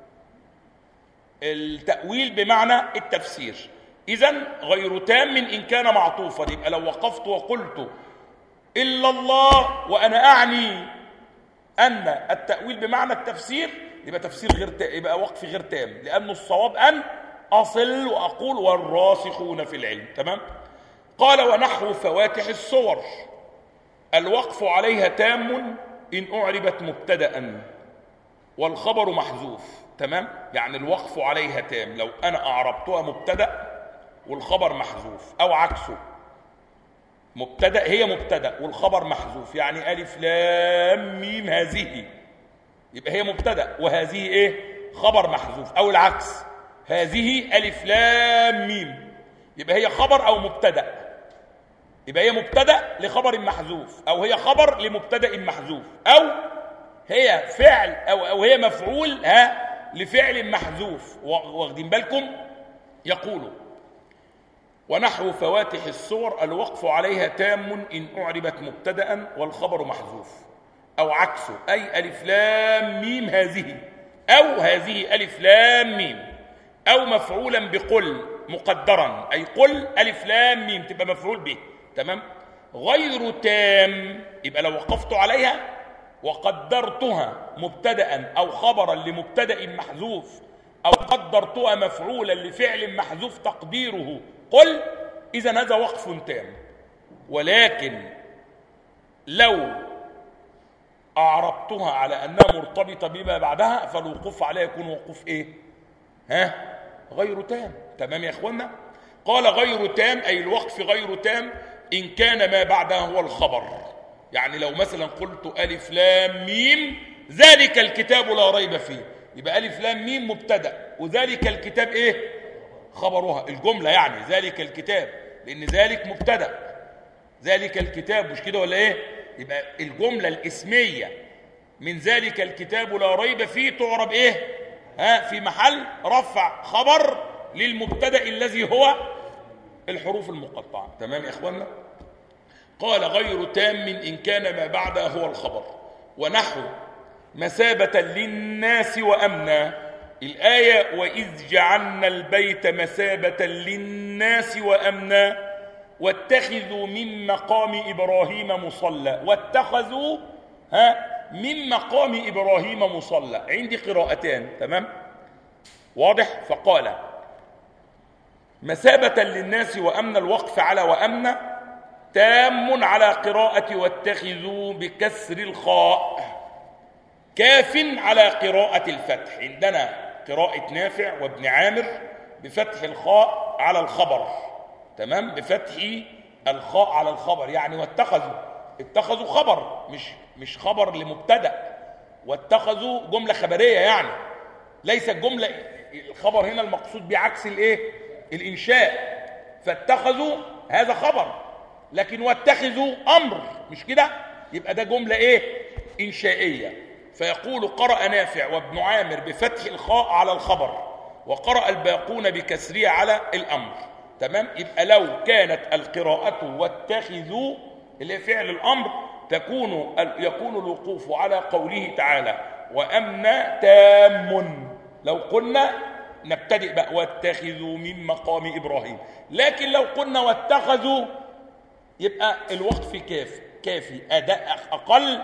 S1: التأويل بمعنى التفسير. إذن غير تام إن كان معطوفا، يبقى لو وقفت وقلت إلا الله وأنا أعني أن التأويل بمعنى التفسير يبقى تفسير يبقى وقف غير تام، لأنه الصواب أن أصل وأقول والراسخون في العلم. تمام؟ قال ونحو فواتح الصور الوقف عليها تام إن أعربت مبتدأ والخبر محذوف. تمام؟ يعني الوقف عليها تام لو أنا أعربتها مبتدأ والخبر محذوف، أو عكسه، مبتدأ هي مبتدأ والخبر محذوف، يعني ألف لام ميم هذه، يبقى هي مبتدأ وهذه إيه؟ خبر محذوف. أو العكس، هذه ألف لام ميم، يبقى هي خبر أو مبتدأ، يبقى هي مبتدأ لخبر محذوف، أو هي خبر لمبتدأ محذوف، أو هي فعل أو هي مفعول لفعل محذوف. واخدين بالكم؟ يقولوا ونحو فواتح السور الوقف عليها تام إن أعربت مبتدأ والخبر محذوف، أو عكسه، أي ألف لام ميم هذه، أو هذه ألف لام ميم، أو مفعولا بقل مقدرا، أي قل ألف لام ميم تبقى مفعول به. تمام. غير تام يبقى لو وقفت عليها وقدرتها مبتدأ أو خبرا لمبتدأ محذوف، أو قدرتها مفعولا لفعل محذوف تقديره قل، إذن هذا وقف تام. ولكن لو أعربتها على أنها مرتبطة بما بعدها فالوقوف عليها يكون وقوف إيه؟ غير تام. تمام يا إخوانا؟ قال غير تام أي الوقف غير تام إن كان ما بعدها هو الخبر. يعني لو مثلا قلت ألف لام ميم ذلك الكتاب لا ريب فيه، يبقى ألف لام ميم مبتدأ وذلك الكتاب إيه؟ خبرها، الجملة يعني ذلك الكتاب، لأن ذلك مبتدأ، ذلك الكتاب، مش كده ولا إيه؟ يبقى الجملة الاسمية من ذلك الكتاب لا ريب فيه تعرب إيه؟ في محل رفع خبر للمبتدأ الذي هو الحروف المقطعة. تمام يا إخوانا؟ قال غير تام إن كان ما بعدها هو الخبر. ونحو مثابة للناس وأمنا، الآية وإذ جعلنا البيت مثابة للناس وأمنا واتخذوا من مقام إبراهيم مصلى، واتخذوا من مقام إبراهيم مصلى، عندي قراءتان. تمام واضح؟ فقال مثابة للناس وأمنا، الوقف على وأمنا تام على قراءة واتخذوا بكسر الخاء، كاف على قراءة الفتح. عندنا قراءة نافع وابن عامر بفتح الخاء على الخبر. تمام، بفتح الخاء على الخبر، يعني اتخذوا خبر، مش خبر لمبتدأ، واتخذوا جملة خبرية، يعني ليس الجملة الخبر هنا المقصود بعكس الايه؟ الإنشاء. فاتخذوا هذا خبر، لكن واتخذوا أمر، مش كده؟ يبقى ده جملة ايه؟ إنشائية. فيقول قرأ نافع وابن عامر بفتح الخاء على الخبر، وقرأ الباقون بكسرها على الأمر. تمام. يبقى لو كانت القراءة واتخذوا اللي فعل الأمر يكون الوقوف على قوله تعالى وأمن تام. لو قلنا نبتدئ بقى واتخذوا من مقام إبراهيم، لكن لو قلنا واتخذوا يبقى الوقف كافي، أداء أقل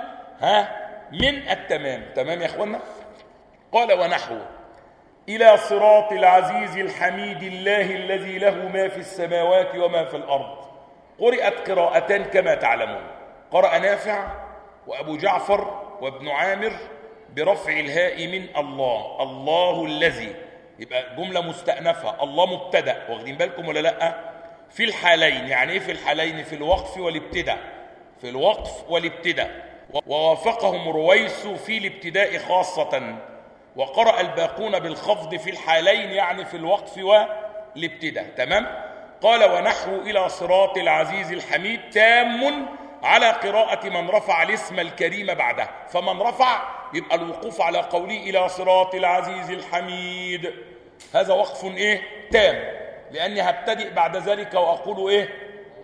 S1: من التمام. تمام يا أخوانا؟ قال ونحوه إلى صراط العزيز الحميد الله الذي له ما في السماوات وما في الأرض. قرأت قراءتان كما تعلمون، قرأ نافع وأبو جعفر وابن عامر برفع الهاء من الله، الله الذي، يبقى جملة مستأنفة، الله مبتدأ، واخدين بالكم ولا لأ؟ في الحالين. يعني إيه في الحالين؟ في الوقف والابتداء، في الوقف والابتداء. ووافقهم رويس في الابتداء خاصة، وقرأ الباقون بالخفض في الحالين، يعني في الوقف والابتداء. تمام. قال ونحو إلى صراط العزيز الحميد تام على قراءة من رفع الاسم الكريم بعده، فمن رفع يبقى الوقوف على قوله إلى صراط العزيز الحميد، هذا وقف إيه؟ تام، لأني هبتدئ بعد ذلك وأقول إيه؟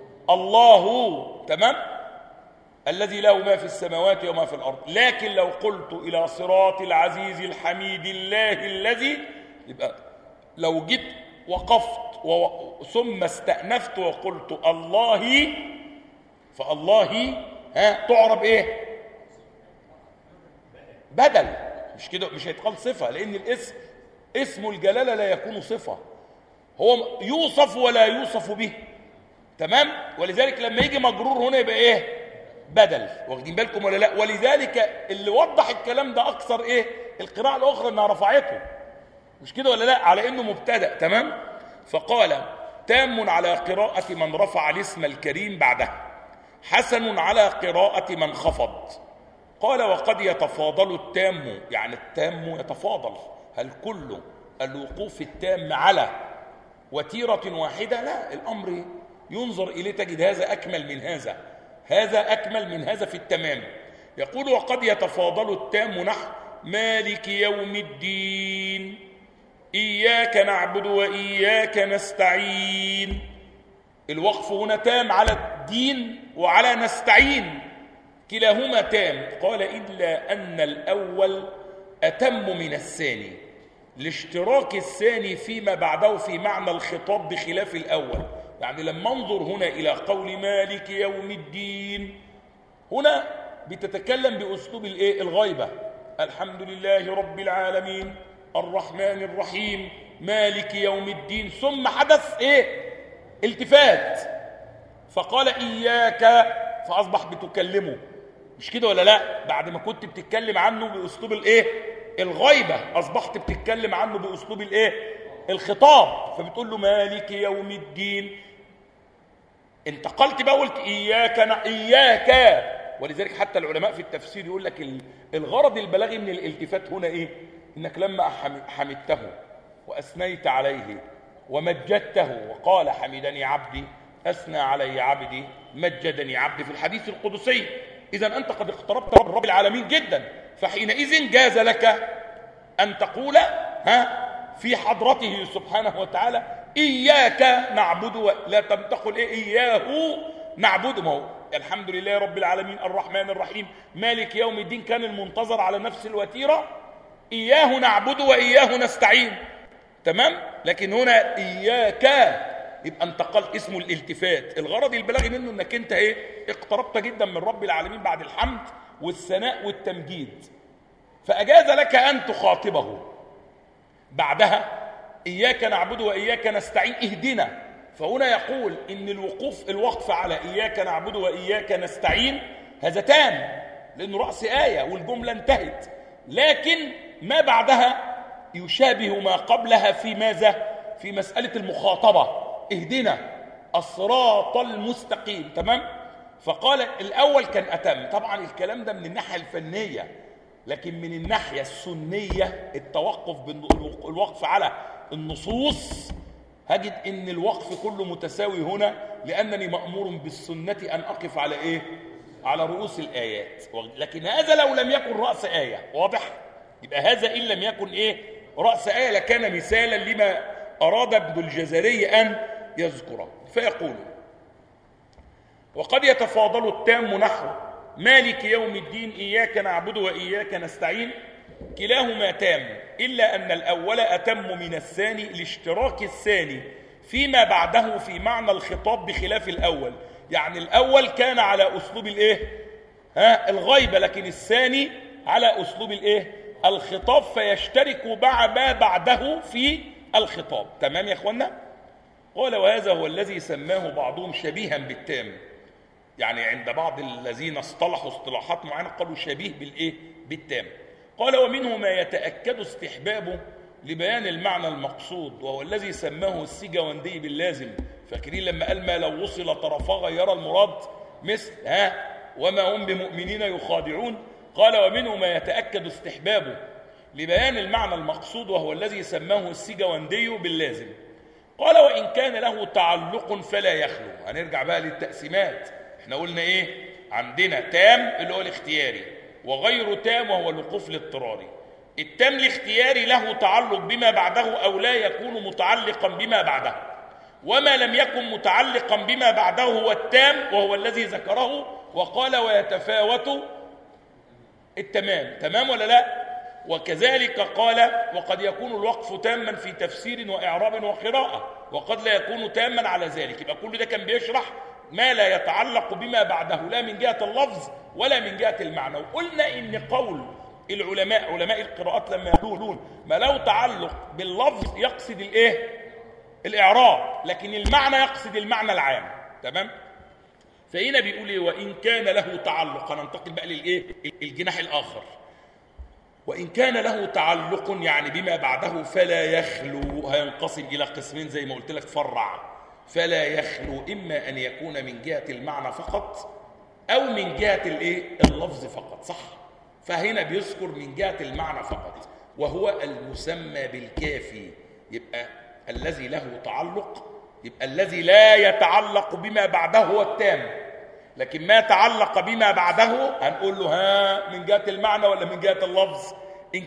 S1: الله. تمام، الذي له ما في السماوات وما في الأرض. لكن لو قلت إلى صراط العزيز الحميد الله الذي، يبقى لو جيت وقفت ثم استأنفت وقلت الله، فالله تعرب إيه؟ بدل، مش كده، مش هيتقال صفة، لأن الاسم اسم الجلالة لا يكون صفة، هو يوصف ولا يوصف به. تمام. ولذلك لما يجي مجرور هنا يبقى إيه؟ بدل، واخدين بالكم ولا لا؟ ولذلك اللي وضح الكلام ده اكثر ايه؟ القراءه الاخرى انها رفعته، مش كده ولا لا؟ على انه مبتدا. تمام. فقال تام على قراءه من رفع الاسم الكريم بعده، حسن على قراءه من خفض. قال وقد يتفاضل التام، يعني التام يتفاضل، هل كل الوقوف التام على وتيره واحده؟ لا، الامر ينظر اليه، تجد هذا اكمل من هذا، هذا أكمل من هذا في التمام. يقول وقد يتفاضل التام نحو مالك يوم الدين، إياك نعبد وإياك نستعين، الوقف هنا تام على الدين وعلى نستعين، كلاهما تام. قال إلا أن الأول أتم من الثاني، لاشتراك الثاني فيما بعده في معنى الخطاب بخلاف الأول. يعني لما انظر هنا إلى قول مالك يوم الدين، هنا بتتكلم بأسلوب الغيبة، الحمد لله رب العالمين الرحمن الرحيم مالك يوم الدين، ثم حدث التفات، فقال إياك، فأصبح بتكلمه، مش كده ولا لا؟ بعد ما كنت بتتكلم عنه بأسلوب الغيبة، أصبحت بتتكلم عنه بأسلوب الخطاب، فبتقول له مالك يوم الدين. انتقلت بقى قلت إياك. ولذلك حتى العلماء في التفسير يقول لك الغرض البلاغي من الالتفات هنا إنك لما حمدته وأثنيت عليه ومجدته، وقال حمدني عبدي أثنى علي عبدي مجدني عبدي في الحديث القدسي، إذا أنت قد اقتربت رب العالمين جدا، فحينئذ جاز لك أن تقول في حضرته سبحانه وتعالى إياك نعبد، لا تقل إياه نعبد. ما هو الحمد لله رب العالمين الرحمن الرحيم مالك يوم الدين كان المنتظر على نفس الوتيرة، إياه نعبد وإياه نستعين، تمام؟ لكن هنا إياك يبقى انتقل اسمه الالتفات. الغرض البلاغي منه انك انت اقتربت جدا من رب العالمين بعد الحمد والثناء والتمجيد، فأجاز لك أن تخاطبه بعدها إياك نعبد وإياك نستعين اهدنا. فهنا يقول إن الوقف على إياك نعبد وإياك نستعين هذا تام، لأنه رأس آية والجملة انتهت، لكن ما بعدها يشابه ما قبلها في ماذا؟ في مسألة المخاطبة، اهدنا الصراط المستقيم، تمام؟ فقال الأول كان أتم. طبعا الكلام ده من الناحية الفنية، لكن من الناحية السنية الوقف على النصوص، هجد ان الوقف كله متساوي هنا، لأنني مأمور بالسنة أن أقف على على رؤوس الآيات. لكن هذا لو لم يكن رأس آية، واضح؟ يبقى هذا إن لم يكن رأس آية لكان مثالا لما أراد ابن الجزري أن يذكره. فيقول وقد يتفاضل التام نحو مالك يوم الدين إياك نعبد وإياك نستعين، كلاهما تام إلا أن الأول أتم من الثاني لاشتراك الثاني فيما بعده في معنى الخطاب بخلاف الأول. يعني الأول كان على أسلوب الغيبة، لكن الثاني على أسلوب الخطاب، فيشترك مع ما بعده في الخطاب. تمام يا أخوانا؟ قال وهذا هو الذي سماه بعضهم شبيها بالتام، يعني عند بعض الذين اصطلحوا اصطلاحات معينة قالوا شبيه بالتام. قال ومنه ما يتأكد استحبابه لبيان المعنى المقصود، وهو الذي سماه السجوندي باللازم. فاكرين لما قال ما لو وصل طرفا غير المراد مثل وما هم بمؤمنين يخادعون. قال ومنه ما يتأكد استحبابه لبيان المعنى المقصود، وهو الذي سماه السجوندي باللازم. قال وإن كان له تعلق فلا يخلو. هنرجع بقى للتقسيمات. احنا قلنا عندنا تام اللي هو الاختياري، وغير تام وهو الوقوف الاضطراري. التام الاختياري له تعلق بما بعده أو لا يكون متعلقا بما بعده، وما لم يكن متعلقا بما بعده هو التام، وهو الذي ذكره وقال ويتفاوت التمام. تمام ولا لا؟ وكذلك قال وقد يكون الوقف تاما في تفسير وإعراب وقراءة، وقد لا يكون تاما على ذلك. يبقى كل ده كان بيشرح ما لا يتعلق بما بعده لا من جهة اللفظ ولا من جهة المعنى. وقلنا إن قول علماء القراءات لما يقولون ما له تعلق باللفظ يقصد الإعراب، لكن المعنى يقصد المعنى العام. تمام؟ فهنا بيقول وإن كان له تعلق. هننتقل بقى الجناح الآخر. وإن كان له تعلق يعني بما بعده فلا يخلو، هينقسم إلى قسمين زي ما قلت لك فرع. فلا يخلو إما أن يكون من جهة المعنى فقط أو من جهة اللفظ فقط، صح؟ فهنا بيذكر من جهة المعنى فقط، وهو المسمى بالكافي. يبقى الذي له تعلق، يبقى الذي لا يتعلق بما بعده هو التام، لكن ما تعلق بما بعده هنقول له من جهة المعنى ولا من جهة اللفظ؟ إن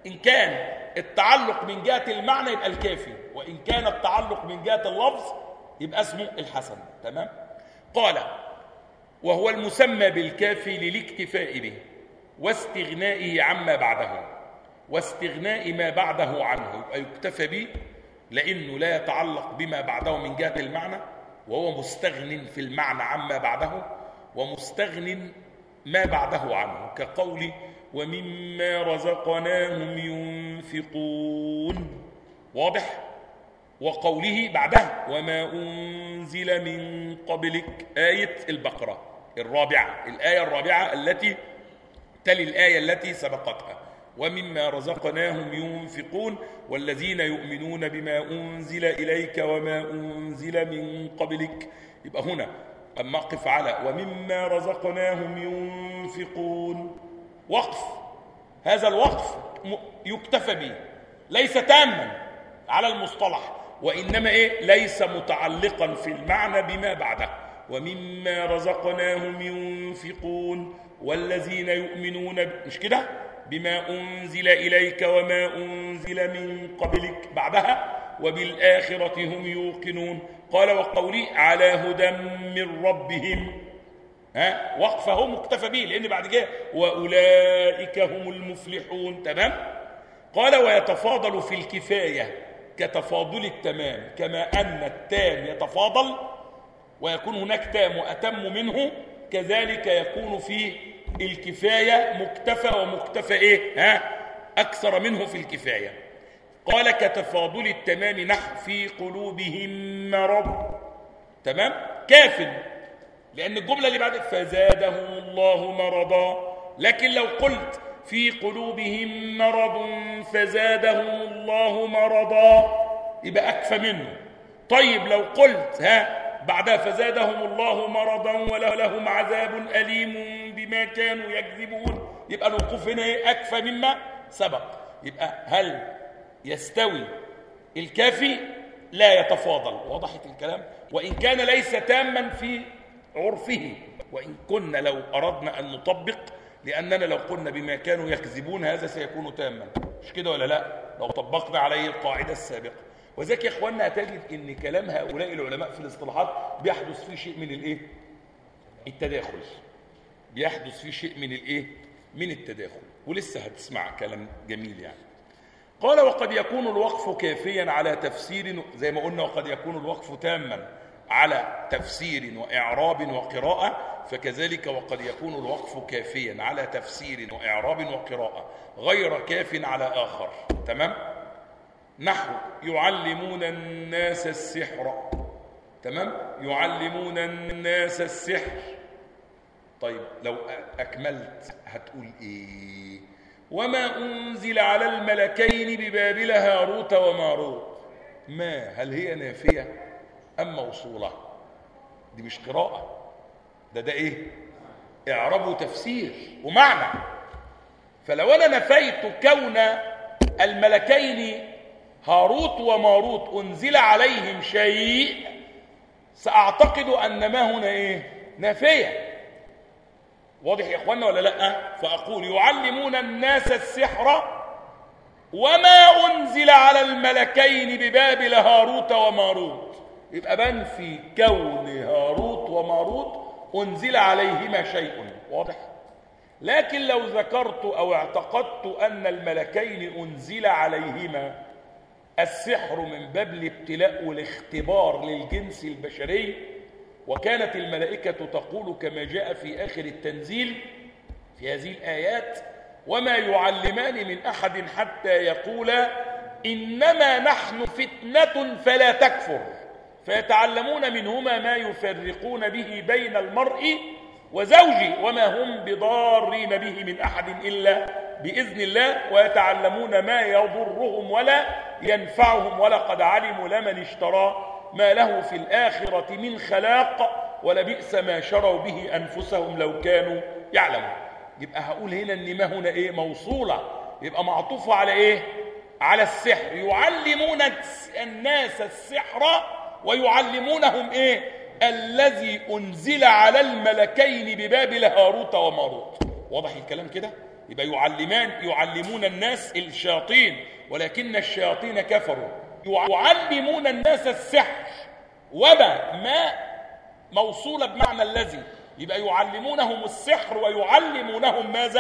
S1: كان التعلق من جهة المعنى يبقى الكافي، وإن كان التعلق من جهة اللفظ يبقى اسمه الحسن. تمام. قال وهو المسمى بالكافي للاكتفاء به واستغنائه عما بعده، واستغناء ما بعده عنه، يبقى يكتفى به لأنه لا يتعلق بما بعده من جهة المعنى، وهو مستغن في المعنى عما بعده، ومستغن ما بعده عنه، كقول ومما رزقناهم ينفقون، واضح؟ وقوله بعدها وما أنزل من قبلك، آية البقرة الرابعة، الآية الرابعة التي تلي الآية التي سبقتها، ومما رزقناهم ينفقون والذين يؤمنون بما أنزل إليك وما أنزل من قبلك. يبقى هنا أما أقف على ومما رزقناهم ينفقون وقف، هذا الوقف يكتفى به، ليس تاما على المصطلح، وإنما ليس متعلقا في المعنى بما بعده. ومما رزقناهم ينفقون والذين يؤمنون مش كده بما أنزل إليك وما أنزل من قبلك، بعدها وبالآخرة هم يوقنون. قال وقولي على هدى من ربهم، وقفه مكتفى به لأن بعد كده وأولئك هم المفلحون. تمام. قال ويتفاضل في الكفاية كتفاضل التمام، كما أن التام يتفاضل ويكون هناك تام وأتم منه، كذلك يكون في الكفاية مكتفى ومكتفى أكثر منه في الكفاية. قال كتفاضل التمام نحو في قلوبهم مرض. تمام. كاف، لأن الجملة اللي بعد فزادهم الله مرضا، لكن لو قلت في قلوبهم مرض فزادهم الله مرضا يبقى أكفى منه. طيب لو قلت بعدها فزادهم الله مرضا ولهم عذاب أليم بما كانوا يكذبون، يبقى الوقوف هنا أكفى مما سبق. يبقى هل يستوي الكافي؟ لا يتفاضل. وضحت الكلام؟ وإن كان ليس تاما في عرفه، وإن كنا لو أردنا أن نطبق، لأننا لو قلنا بما كانوا يكذبون هذا سيكون تاما، مش كده ولا لا؟ لو طبقنا عليه القاعدة السابقة. وذلك يا إخواننا هتجد أن كلام هؤلاء العلماء في الاصطلاحات بيحدث فيه شيء من التداخل، بيحدث فيه شيء من التداخل، ولسه هتسمع كلام جميل يعني. قال وقد يكون الوقف كافيا على تفسير، زي ما قلنا وقد يكون الوقف تاما على تفسير وإعراب وقراءة، فكذلك وقد يكون الوقف كافيا على تفسير وإعراب وقراءة غير كاف على آخر. تمام. نحو يعلمون الناس السحر. تمام. يعلمون الناس السحر. طيب لو أكملت هتقول وما أنزل على الملكين ببابل هاروت وماروت. ما هل هي نافية أم موصولة؟ دي مش قراءة، ده إعراب وتفسير ومعنى. فلو أنا نفيت كون الملكين هاروت وماروت أنزل عليهم شيء، سأعتقد أن ما هنا نافية. واضح يا إخوانا ولا لأ؟ فأقول يعلمون الناس السحر وما أنزل على الملكين ببابل هاروت وماروت، يبقى بنفي كون هاروت وماروت أنزل عليهما شيء. واضح؟ لكن لو ذكرت أو اعتقدت أن الملكين أنزل عليهما السحر من باب الابتلاء والاختبار للجنس البشري، وكانت الملائكة تقول كما جاء في آخر التنزيل في هذه الآيات وما يعلمان من أحد حتى يقولا إنما نحن فتنة فلا تكفر، فيتعلمون منهما ما يفرقون به بين المرء وزوجه وما هم بضارين به من أحد إلا بإذن الله، ويتعلمون ما يضرهم ولا ينفعهم، ولقد علموا لمن اشترى ما له في الآخرة من خلاق ولبئس ما شروا به أنفسهم لو كانوا يعلمون. يبقى هقول هنا ان ما هنا موصولة، يبقى معطوفة على على السحر. يعلمون الناس السحر ويعلمونهم الذي أنزل على الملكين ببابل هاروت وماروت. واضح الكلام كده؟ يبقى يعلمون الناس الشياطين، ولكن الشياطين كفروا. يعلمون الناس السحر وما موصولة بمعنى الذي، يبقى يعلمونهم السحر ويعلمونهم ماذا؟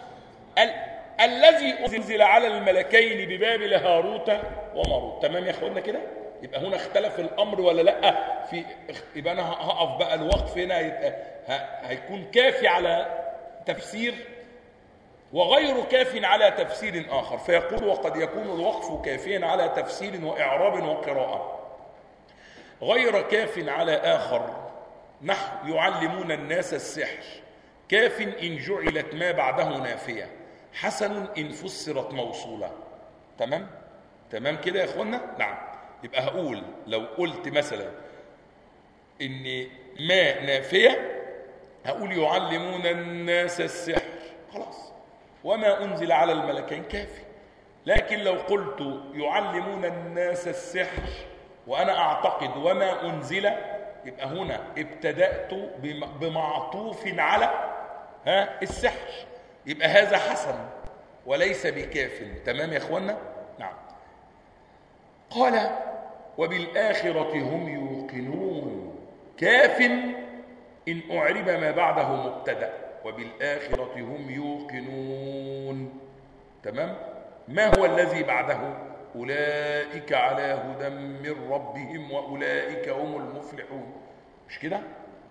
S1: الذي أنزل على الملكين ببابل هاروت وماروت. تمام يا اخوانا كده؟ يبقى هنا اختلف الامر ولا لا؟ يبقى انا هقف بقى الوقف هنا هيكون كافي على تفسير وغير كاف على تفسير آخر، فيقول وقد يكون الوقف كافيا على تفسير وإعراب وقراءة، غير كاف على آخر، نحو يعلمون الناس السحر، كاف إن جعلت ما بعده نافية، حسن إن فسرت موصولة. تمام كده يا أخوانا؟ نعم. يبقى هقول لو قلت مثلا إن ما نافية هقول يعلمون الناس السحر، خلاص، وما أنزل على الملكين كافي. لكن لو قلت يعلمون الناس السحر وأنا أعتقد وما أنزل، يبقى هنا ابتدأت بمعطوف على السحر، يبقى هذا حسن وليس بكاف. تمام يا أخوانا؟ نعم. قال وبالآخرة هم يوقنون، كاف إن أعرب ما بعده مبتدأ، وبالآخرة هم يوقنون. تمام؟ ما هو الذي بعده؟ أولئك على هدى من ربهم وأولئك هم المفلحون. مش كده؟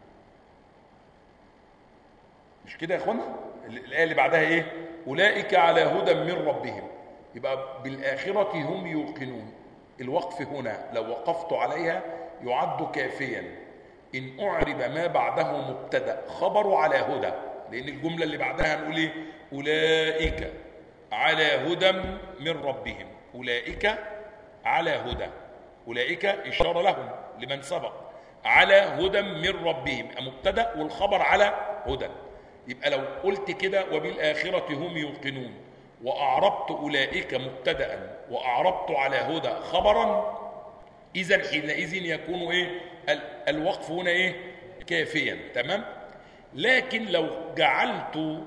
S1: مش كده يا اخوانا؟ الآية اللي بعدها ايه؟ أولئك على هدى من ربهم، يبقى بالآخرة هم يوقنون. الوقف هنا لو وقفت عليها يعد كافيا إن أعرب ما بعده مبتدأ خبر على هدى، لأن الجملة اللي بعدها هنقول ايه؟ أولئك على هدى من ربهم، أولئك على هدى، أولئك إشارة لهم لمن سبق، على هدى من ربهم مبتدأ والخبر على هدى. يبقى لو قلت كده وبالآخرة هم يوقنون وأعربت أولئك مبتدأ وأعربت على هدى خبرا، إذن حينئذ يكون إيه؟ الوقف هنا إيه؟ كافيا. تمام؟ لكن لو جعلت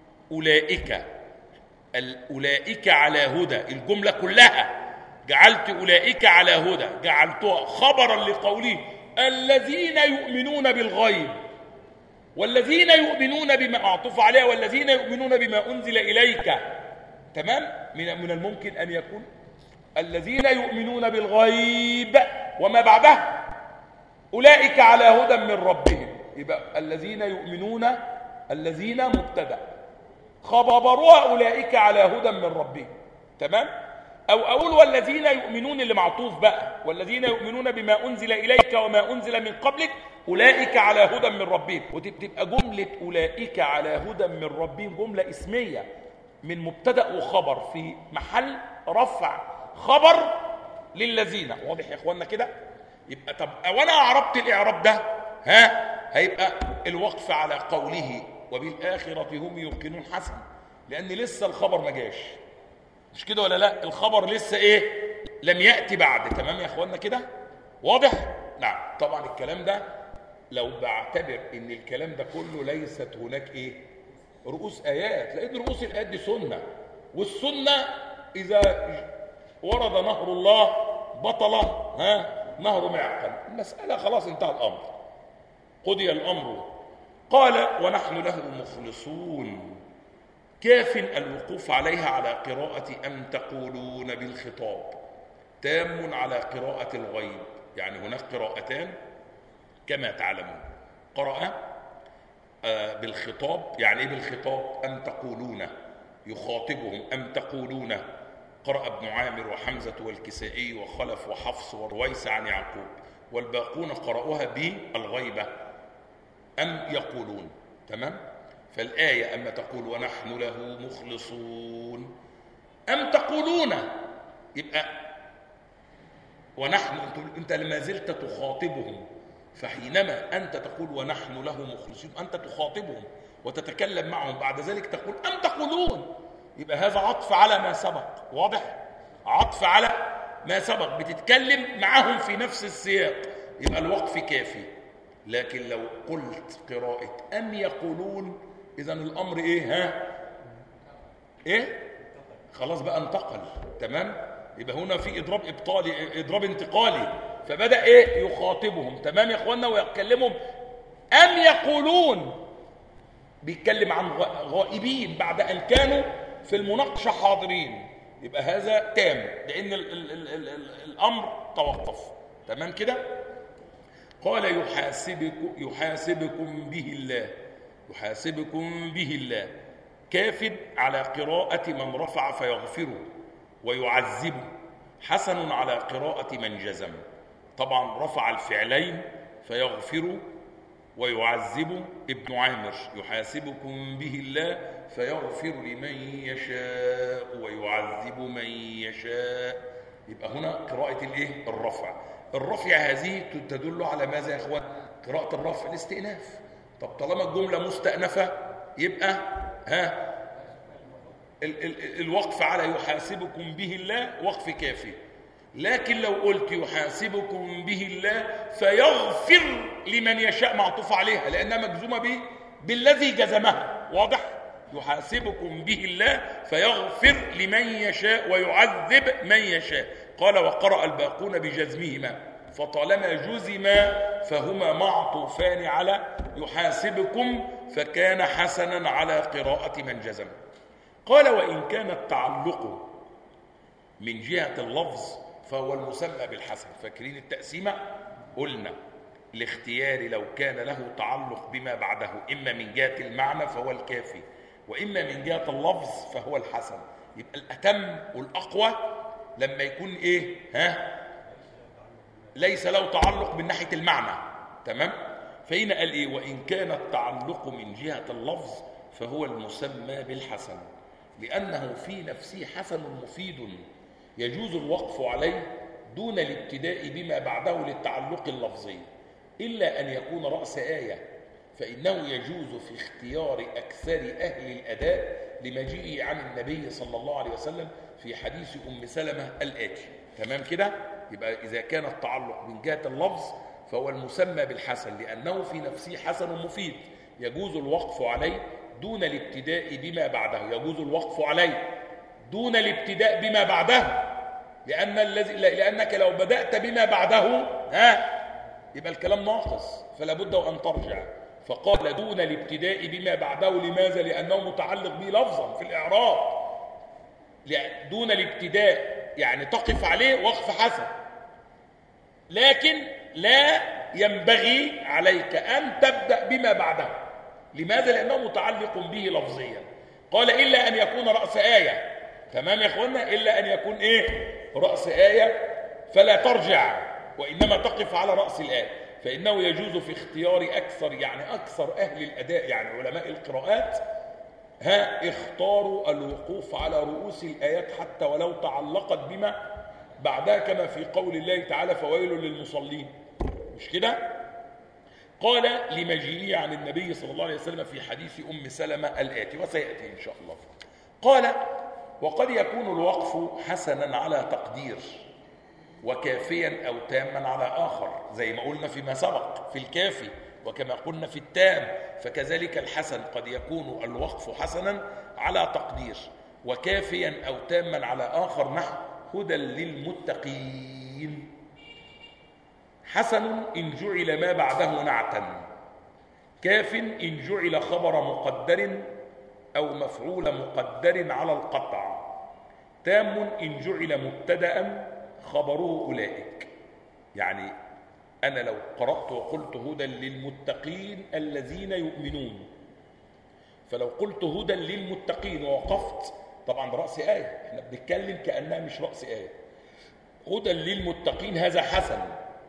S1: أولئك على هدى، الجملة كلها جعلت أولئك على هدى، جعلتها خبرا لقوله الذين يؤمنون بالغيب، والذين يؤمنون بما أعطف عليها، والذين يؤمنون بما أنزل إليك. تمام؟ من الممكن أن يكون الذين يؤمنون بالغيب وما بعده أولئك على هدى من ربهم، يبقى الذين يؤمنون، الذين مبتدأ خبرها أولئك على هدى من ربهم. تمام؟ أو أقول والذين يؤمنون اللي معطوف بقى، والذين يؤمنون بما أنزل إليك وما أنزل من قبلك أولئك على هدى من ربهم، وتبقى جملة أولئك على هدى من ربهم جملة اسمية من مبتدأ وخبر في محل رفع خبر للذين. واضح يا اخوانا كده؟ يبقى طب وانا اعربت الاعراب ده هيبقى الوقف على قوله وبالآخرة هم يوقنون حسن، لأن لسه الخبر ما جاش، مش كده ولا لا؟ الخبر لسه ايه؟ لم يأتي بعد. تمام يا اخوانا كده؟ واضح؟ نعم. طبعا الكلام ده لو بعتبر ان الكلام ده كله ليست هناك ايه؟ رؤوس آيات، لأن رؤوس الآيات دي سنة، والسنة إذا ورد نهر الله بطل نهر معقل، المسألة خلاص انتهى الأمر، قضي الأمر. قال ونحن له مخلصون، كاف الوقوف عليها على قراءة أم تقولون بالخطاب، تام على قراءة الغيب، يعني هناك قراءتان كما تعلمون. قرأ بالخطاب، يعني ايه بالخطاب؟ أم تقولون، يخاطبهم أم تقولون. قرأ ابن عامر وحمزة والكسائي وخلف وحفص ورويس عن يعقوب، والباقون قرأوها بالغيبة أم يقولون. تمام؟ فالآية أما تقول ونحن له مخلصون، أم تقولون، يبقى ونحن أنت لما زلت تخاطبهم، فحينما أنت تقول ونحن له مخلصون أنت تخاطبهم وتتكلم معهم، بعد ذلك تقول أم تقولون، يبقى هذا عطف على ما سبق. واضح؟ عطف على ما سبق، بتتكلم معهم في نفس السياق، يبقى الوقف كافي. لكن لو قلت قراءة أم يقولون، إذن الأمر إيه؟ إيه؟ خلاص بقى انتقل. تمام؟ يبقى هنا في إضراب إبطالي، إضراب انتقالي، فبدأ ايه يخاطبهم. تمام يا اخوانا؟ ويكلمهم أم يقولون، بيتكلم عن غائبين بعد أن كانوا في المناقشة حاضرين. يبقى هذا تام لأن الأمر توقف. تمام كده؟ قال يحاسبكم به الله، يحاسبكم به الله كاف على قراءة من رفع فيغفره، ويعذبه حسن على قراءة من جزم. طبعا رفع الفعلين فيغفر ويعذب ابن عامر، يحاسبكم به الله فيغفر لمن يشاء ويعذب من يشاء. يبقى هنا قراءة الايه؟ الرفع. الرفع هذه تدل على ماذا يا اخوان؟ قراءة الرفع الاستئناف. طب طالما الجملة مستأنفة يبقى الوقف على يحاسبكم به الله وقف كافي. لكن لو قلت يحاسبكم به الله فيغفر لمن يشاء معطوف عليها لأنها مجزومة به بالذي جزمها. واضح؟ يحاسبكم به الله فيغفر لمن يشاء ويعذب من يشاء. قال وقرأ الباقون بجزمهما، فطالما جزما فهما معطوفان على يحاسبكم، فكان حسنا على قراءة من جزم. قال وإن كان التعلق من جهة اللفظ فهو المسمى بالحسن. فاكرين التقسيمة؟ قلنا الاختيار لو كان له تعلق بما بعده إما من جهة المعنى فهو الكافي، وإما من جهة اللفظ فهو الحسن. يبقى الأتم والأقوى لما يكون إيه؟ ليس له تعلق من ناحية المعنى. تمام؟ فهنا قال إيه؟ وإن كان التعلق من جهة اللفظ فهو المسمى بالحسن، لأنه في نفسه حسن مفيد يجوز الوقف عليه دون الابتداء بما بعده للتعلق اللفظي، إلا أن يكون رأس آية، فإنه يجوز في اختيار أكثر أهل الأداء لمجيئه عن النبي صلى الله عليه وسلم في حديث أم سلمة الآتي. تمام كده؟ يبقى إذا كان التعلق من جهة اللفظ فهو المسمى بالحسن، لأنه في نفسه حسن مفيد يجوز الوقف عليه دون الابتداء بما بعده. يجوز الوقف عليه دون الابتداء بما بعده، لأنك لو بدأت بما بعده يبقى الكلام ناقص، فلا بد أن ترجع. فقال دون الابتداء بما بعده. لماذا؟ لأنه متعلق به لفظا في الإعراب. دون الابتداء يعني تقف عليه وقف حسن، لكن لا ينبغي عليك أن تبدأ بما بعده. لماذا؟ لأنه متعلق به لفظيا. قال إلا أن يكون رأس آية. تمام يا أخوانا؟ إلا أن يكون إيه؟ رأس آية، فلا ترجع وإنما تقف على رأس الآية. فإنه يجوز في اختيار أكثر، يعني أكثر أهل الأداء، يعني علماء القراءات اختاروا الوقوف على رؤوس الآيات حتى ولو تعلقت بما بعدها، كما في قول الله تعالى فويل للمصلين. مش كده؟ قال لمجيئه عن النبي صلى الله عليه وسلم في حديث أم سلمة الآتي، وسيأتي إن شاء الله. قال وقد يكون الوقف حسنا على تقدير وكافيا أو تاما على آخر، زي ما قلنا فيما سبق في الكافي، وكما قلنا في التام. فكذلك الحسن قد يكون الوقف حسنا على تقدير وكافيا أو تاما على آخر، نحو هدى للمتقين. حسن إن جعل ما بعده نعتا، كاف إن جعل خبر مقدر أو مفعول مقدر على القطع، تام إن جعل مبتدأ خبره أولئك. يعني أنا لو قرأت وقلت هدى للمتقين الذين يؤمنون، فلو قلت هدى للمتقين ووقفت، طبعا رأس آية، احنا بنتكلم كأنها مش رأس آية. هدى للمتقين هذا حسن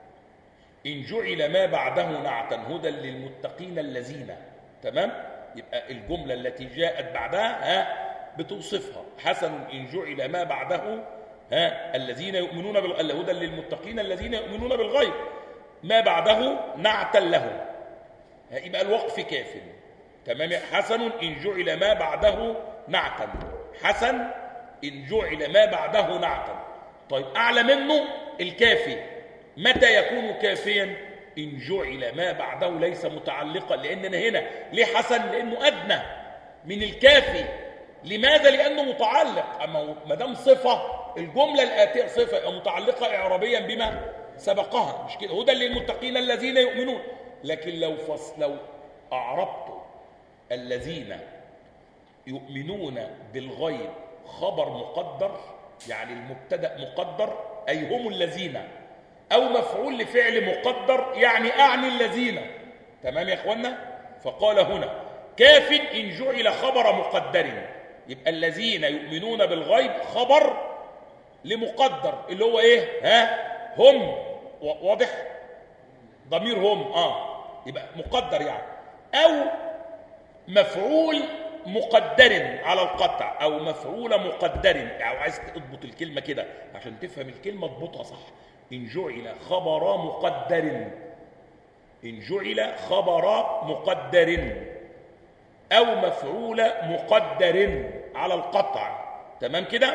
S1: إن جعل ما بعده نعتا، هدى للمتقين الذين. تمام؟ يبقى الجملة التي جاءت بعدها بتوصفها. حسن إن جعل ما بعده الذين يؤمنون هدى للمتقين الذين يؤمنون بالغيب، ما بعده نعتا لهم، يبقى الوقف كاف. تمام؟ حسن إن جعل ما بعده نعتا، حسن إن جعل ما بعده نعتا. طيب أعلى منه الكافي، متى يكون كافيا؟ إن جعل ما بعده ليس متعلقا. لأننا هنا ليه حسن؟ لأنه أدنى من الكافي. لماذا؟ لأنه متعلق. أما ما دام صفة، الجملة الآتية صفة متعلقة إعرابيا سبقها، مش كده؟ هدى للمتقين الذين يؤمنون. لكن لو أعربت الذين يؤمنون بالغيب خبر مقدر، يعني المبتدأ مقدر أي هم الذين، أو مفعول لفعل مقدر يعني أعني الذين. تمام يا إخوانا؟ فقال هنا كاف إن جعل خبر مقدر، يبقى الذين يؤمنون بالغيب خبر لمقدر اللي هو إيه؟ هم. واضح؟ ضمير هم يبقى مقدر يعني، أو مفعول مقدر على القطع، أو مفعول مقدر، أو عايز تضبط الكلمة كده عشان تفهم الكلمة اضبطها صح. إن جعل خبر مقدر، إن جعل خبر مقدر أو مفعول مقدر على القطع. تمام كده؟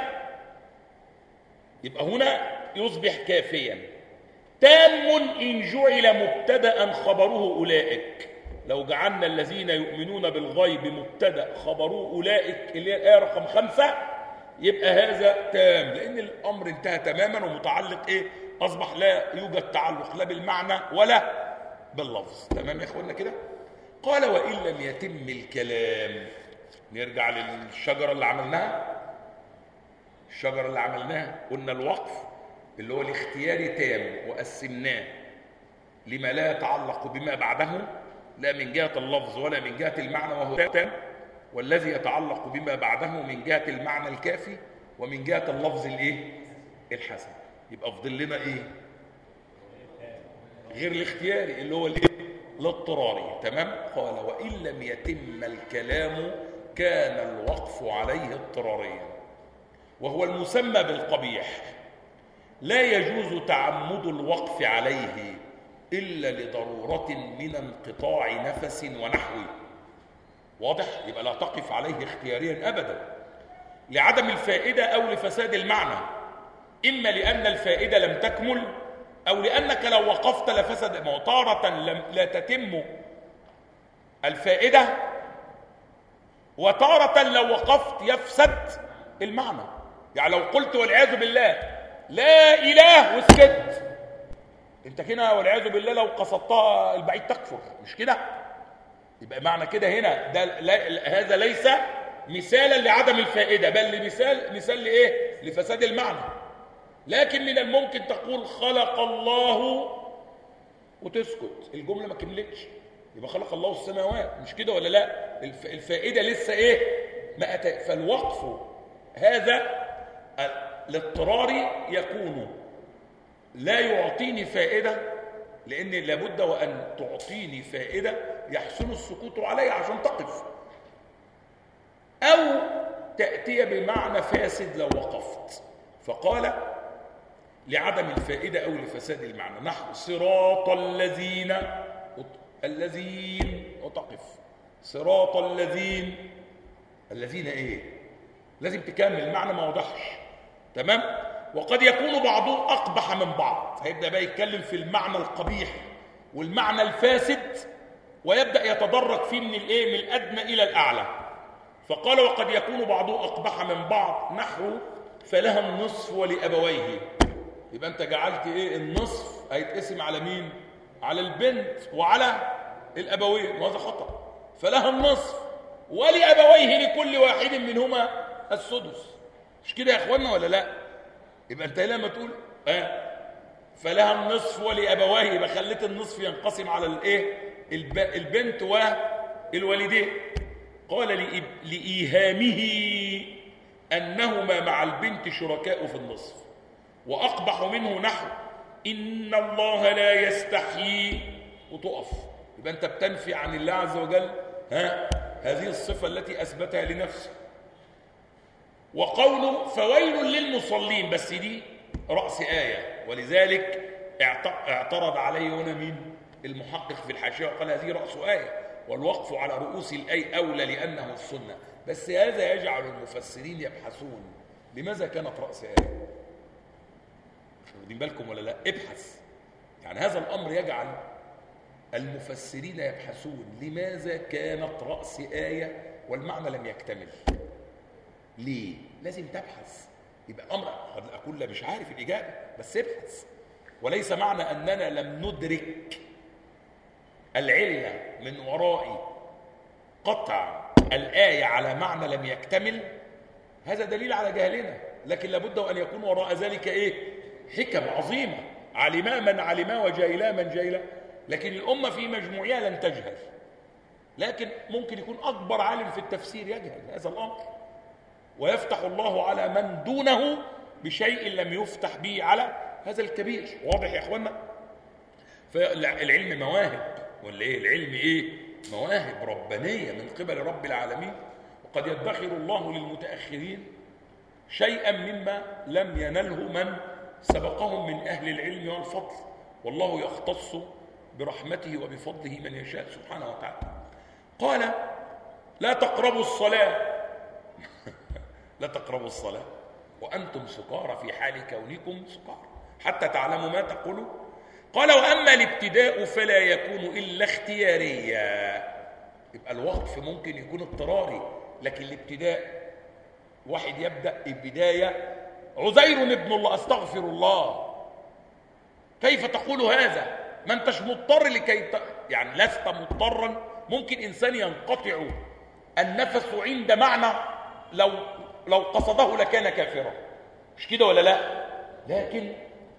S1: يبقى هنا يصبح كافيا. تام إن جعل مبتدأ خبره أولئك، لو جعلنا الذين يؤمنون بالغيب مبتدأ خبره أولئك اللي هي الآية رقم 5، يبقى هذا تام، لأن الأمر انتهى تماما ومتعلق إيه؟ أصبح لا يوجد تعلق لا بالمعنى ولا باللفظ. تمام يا إخوانا كده؟ قال وإن لم يتم الكلام، نرجع للشجرة اللي عملناها. الشجرة اللي عملناها قلنا الوقف اللي هو الاختياري تام، وقسمناه لما لا يتعلق بما بعده لا من جهة اللفظ ولا من جهة المعنى وهو تام، والذي يتعلق بما بعده من جهة المعنى الكافي ومن جهة اللفظ الايه؟ الحسن. يبقى فضل لنا ايه؟ غير الاختياري اللي هو الايه؟ الاضطراري. تمام؟ قال وإن لم يتم الكلام كان الوقف عليه اضطراريا، وهو المسمى بالقبيح، لا يجوز تعمد الوقف عليه إلا لضرورة من انقطاع نفس ونحوه. واضح؟ يبقى لا تقف عليه اختياريا أبدا، لعدم الفائدة أو لفساد المعنى، إما لأن الفائدة لم تكمل، أو لأنك لو وقفت لفسد. ما تارة لا تتم الفائدة، وتارة لو وقفت يفسد المعنى. يعني لو قلت والعياذ بالله لا إله وسكت، انت كده والعياذ بالله لو قصدتها البعيد تكفر، مش كده؟ يبقى معنى كده هنا ده هذا ليس مثالا لعدم الفائدة، بل مثال لإيه؟ لفساد المعنى. لكن من الممكن تقول خلق الله وتسكت، الجملة ما كملتش، يبقى خلق الله السماوات، مش كده ولا لا؟ الفائدة لسه إيه؟ ما أتى. فالوقف هذا الاضطراري يكون لا يعطيني فائدة، لأن لابد وأن تعطيني فائدة يحسن السكوت عليها عشان تقف، أو تأتي بمعنى فاسد لو وقفت. فقال لعدم الفائدة أو لفساد المعنى، نحو صراط الذين وتقف، صراط الذين إيه؟ لازم تكمل المعنى ما وضحش. تمام؟ وقد يكون بعضهم أقبح من بعض، هيبدأ بقى يتكلم في المعنى القبيح والمعنى الفاسد، ويبدأ يتدرج فيه من الإيه؟ من الأدنى إلى الأعلى. فقال وقد يكون بعضهم أقبح من بعض، نحو فلها النصف ولأبويه. يبقى أنت جعلت إيه؟ النصف هيتقسم على مين؟ على البنت وعلى الأبوين، وهذا خطأ. فلها النصف ولأبويه لكل واحد منهما السدس، مش كده يا إخوانا ولا لا؟ يبقى أنت لما تقول فلها النصف ولأبويه، يبقى خليت النصف ينقسم على الإيه؟ البنت والوالدين. قال لإيهامه أنهما مع البنت شركاء في النصف. وأقبح منه نحو إن الله لا يستحيي وتقف. يبقى أنت بتنفي عن الله عز وجل هذه الصفة التي أثبتها لنفسه. وقوله فويل للمصلين، بس دي رأس آية، ولذلك اعترض عليه هنا مين؟ المحقق في الحاشية، وقال هذه رأس آية، والوقف على رؤوس الآية أولى لأنه السنة. بس هذا يجعل المفسرين يبحثون لماذا كانت رأس آية. واخدين بالكم ولا لا؟ ابحث. يعني هذا الأمر يجعل المفسرين يبحثون لماذا كانت رأس آية والمعنى لم يكتمل. ليه؟ لازم تبحث. يبقى أمر قد أقول لا مش عارف الإجابة، بس ابحث. وليس معنى أننا لم ندرك العلة من وراء قطع الآية على معنى لم يكتمل هذا دليل على جهلنا، لكن لابد أن يكون وراء ذلك إيه؟ حكم عظيمة علما من علما وجاهلا من جاهلا. لكن الأمة في مجموعها لن تجهل، لكن ممكن يكون أكبر عالم في التفسير يجهل هذا الأمر، ويفتح الله على من دونه بشيء لم يفتح به على هذا الكبير. واضح يا أخوانا؟ فالعلم مواهب، ولا إيه؟ العلم إيه؟ مواهب ربانية من قبل رب العالمين، وقد يدخر الله للمتأخرين شيئا مما لم ينله من سبقهم من أهل العلم والفضل، والله يختص برحمته وبفضله من يشاء سبحانه وتعالى. قال لا تقربوا الصلاة لا تقربوا الصلاة وأنتم سكارى في حال كونكم سكارى حتى تعلموا ما تقولون. قال وأما الابتداء فلا يكون إلا اختياريا. يبقى الوقف ممكن يكون اضطراري، لكن الابتداء واحد يبدأ البداية عزير ابن الله، استغفر الله، كيف تقول هذا؟ ما انتش مضطر لكي يعني لست مضطرا. ممكن إنسان ينقطع النفس عند معنى لو قصده لكان كافرا، مش كده ولا لا؟ لكن